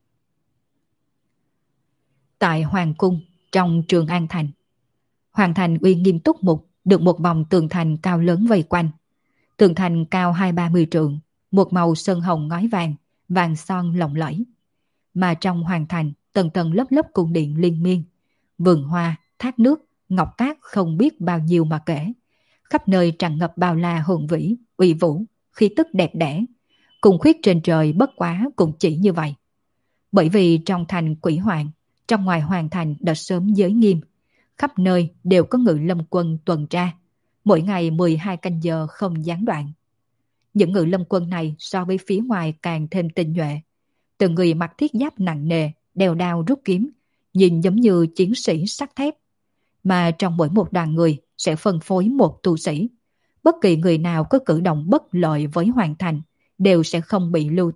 Tại Hoàng Cung, trong Trường An Thành, Hoàng Thành uy nghiêm túc mục, được một vòng tường thành cao lớn vây quanh. Tường thành cao 20-30 trượng, một màu sơn hồng ngói vàng, vàng son lộng lẫy. Mà trong Hoàng Thành, tầng tầng lớp lớp cung điện liên miên, vườn hoa, thác nước, ngọc cát không biết bao nhiêu mà kể. Khắp nơi tràn ngập bao la hùng vĩ, uy vũ, khí tức đẹp đẽ. Cùng khuyết trên trời bất quá cũng chỉ như vậy. Bởi vì trong thành quỷ hoạn, trong ngoài Hoàng Thành đã sớm giới nghiêm. Khắp nơi đều có ngự lâm quân tuần tra, mỗi ngày 12 canh giờ không gián đoạn. Những ngự lâm quân này so với phía ngoài càng thêm tinh nhuệ. Từng người mặc thiết giáp nặng nề, đeo đao rút kiếm, nhìn giống như chiến sĩ sắt thép. Mà trong mỗi một đoàn người sẽ phân phối một tu sĩ. Bất kỳ người nào có cử động bất lợi với Hoàng Thành đều sẽ không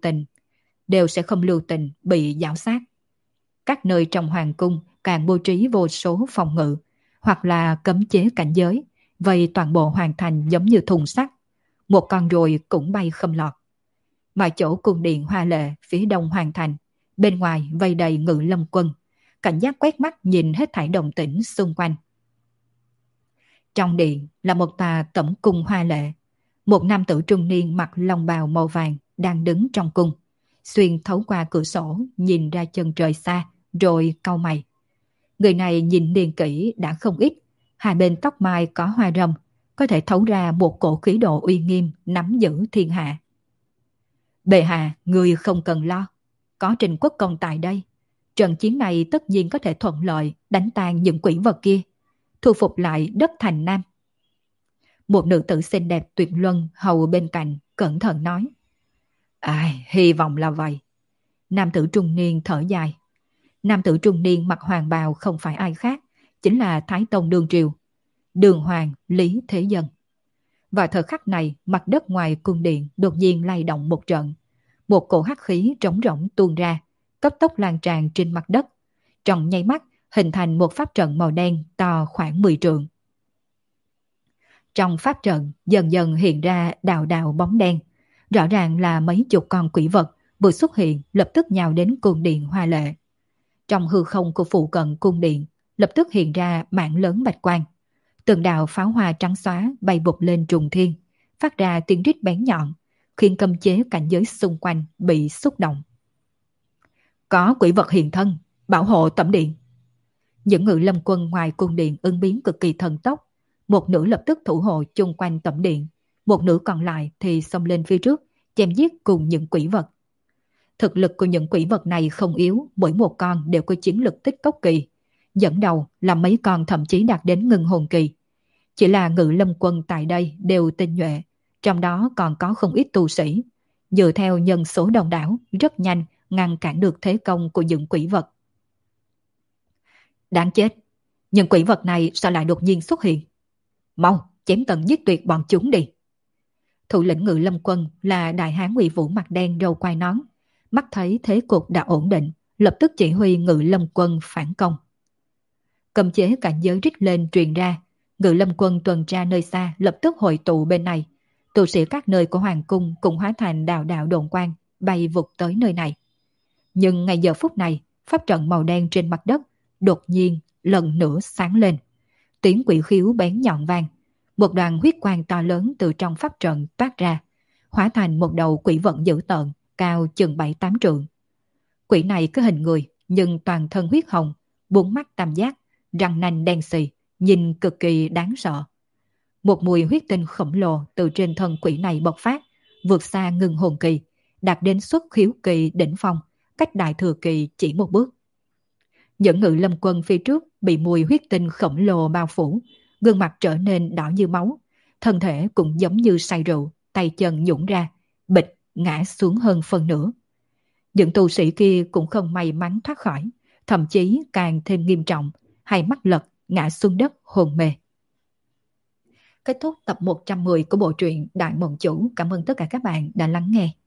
lưu tình bị giảo sát. Các nơi trong Hoàng Cung càng bố trí vô số phòng ngự, hoặc là cấm chế cảnh giới, vây toàn bộ Hoàng Thành giống như thùng sắt. Một con ruồi cũng bay không lọt. Mà chỗ cung điện hoa lệ phía đông Hoàng Thành, bên ngoài vây đầy ngự lâm quân, cảnh giác quét mắt nhìn hết thảy động tĩnh xung quanh. Trong điện là một tòa tẩm cung hoa lệ. Một nam tử trung niên mặc long bào màu vàng đang đứng trong cung, xuyên thấu qua cửa sổ nhìn ra chân trời xa, rồi cau mày. Người này nhìn niên kỹ đã không ít, hai bên tóc mai có hoa râm, có thể thấu ra một cổ khí độ uy nghiêm nắm giữ thiên hạ. Bệ hạ, người không cần lo, có Trình Quốc Công tại đây. Trận chiến này tất nhiên có thể thuận lợi đánh tan những quỷ vật kia, thu phục lại đất thành Nam. Một nữ tử xinh đẹp tuyệt luân hầu bên cạnh cẩn thận nói. Ai, hy vọng là vậy. Nam tử trung niên thở dài. Nam tử trung niên mặc hoàng bào không phải ai khác, chính là Thái Tông Đường Triều, Đường Hoàng Lý Thế Dân. Vào thời khắc này, mặt đất ngoài cung điện đột nhiên lay động một trận. Một cổ hắc khí trống rỗng tuôn ra, cấp tốc lan tràn trên mặt đất. Trong nháy mắt, hình thành một pháp trận màu đen to khoảng 10 trượng. Trong pháp trận dần dần hiện ra đạo đạo bóng đen, rõ ràng là mấy chục con quỷ vật vừa xuất hiện lập tức nhào đến cung điện hoa lệ. Trong hư không của phụ cận cung điện lập tức hiện ra mảng lớn bạch quang. Từng đạo pháo hoa trắng xóa bay bụt lên trùng thiên, phát ra tiếng rít bén nhọn, khiến cấm chế cảnh giới xung quanh bị xúc động. Có quỷ vật hiện thân, bảo hộ tẩm điện. Những ngự lâm quân ngoài cung điện ứng biến cực kỳ thần tốc, một nửa lập tức thủ hộ chung quanh tẩm điện, một nửa còn lại thì xông lên phía trước, chém giết cùng những quỷ vật. Thực lực của những quỷ vật này không yếu, mỗi một con đều có chiến lực tích cốc kỳ. Dẫn đầu là mấy con thậm chí đạt đến ngưng hồn kỳ. Chỉ là ngự lâm quân tại đây đều tinh nhuệ, trong đó còn có không ít tu sĩ. Dựa theo nhân số đông đảo, rất nhanh ngăn cản được thế công của những quỷ vật. Đáng chết, những quỷ vật này sao lại đột nhiên xuất hiện? Mau, chém tận giết tuyệt bọn chúng đi. Thủ lĩnh ngự lâm quân là đại hán Ngụy Vũ mặt đen râu quai nón, mắt thấy thế cục đã ổn định, lập tức chỉ huy ngự lâm quân phản công. Cấm chế cảnh giới rít lên truyền ra, ngự lâm quân tuần tra nơi xa lập tức hội tụ bên này. Tu sĩ các nơi của hoàng cung cũng hóa thành đạo đạo đồn quang bay vụt tới nơi này. Nhưng ngay giờ phút này, pháp trận màu đen trên mặt đất đột nhiên lần nữa sáng lên. Tiếng quỷ khiếu bén nhọn vang, một đoàn huyết quang to lớn từ trong pháp trận toát ra, hóa thành một đầu quỷ vận dữ tợn, cao chừng 7-8 trượng. Quỷ này có hình người, nhưng toàn thân huyết hồng, bốn mắt tam giác, răng nanh đen xì, nhìn cực kỳ đáng sợ. Một mùi huyết tinh khổng lồ từ trên thân quỷ này bộc phát, vượt xa ngưng hồn kỳ, đạt đến xuất khiếu kỳ đỉnh phong, cách đại thừa kỳ chỉ một bước. Những ngự lâm quân phía trước bị mùi huyết tinh khổng lồ bao phủ, gương mặt trở nên đỏ như máu, thân thể cũng giống như say rượu, tay chân nhũn ra, bịch ngã xuống hơn phân nửa. Những tu sĩ kia cũng không may mắn thoát khỏi, thậm chí càng thêm nghiêm trọng, hai mắt lật, ngã xuống đất hôn mê. Kết thúc tập 110 của bộ truyện Đại Mộng Chủ. Cảm ơn tất cả các bạn đã lắng nghe.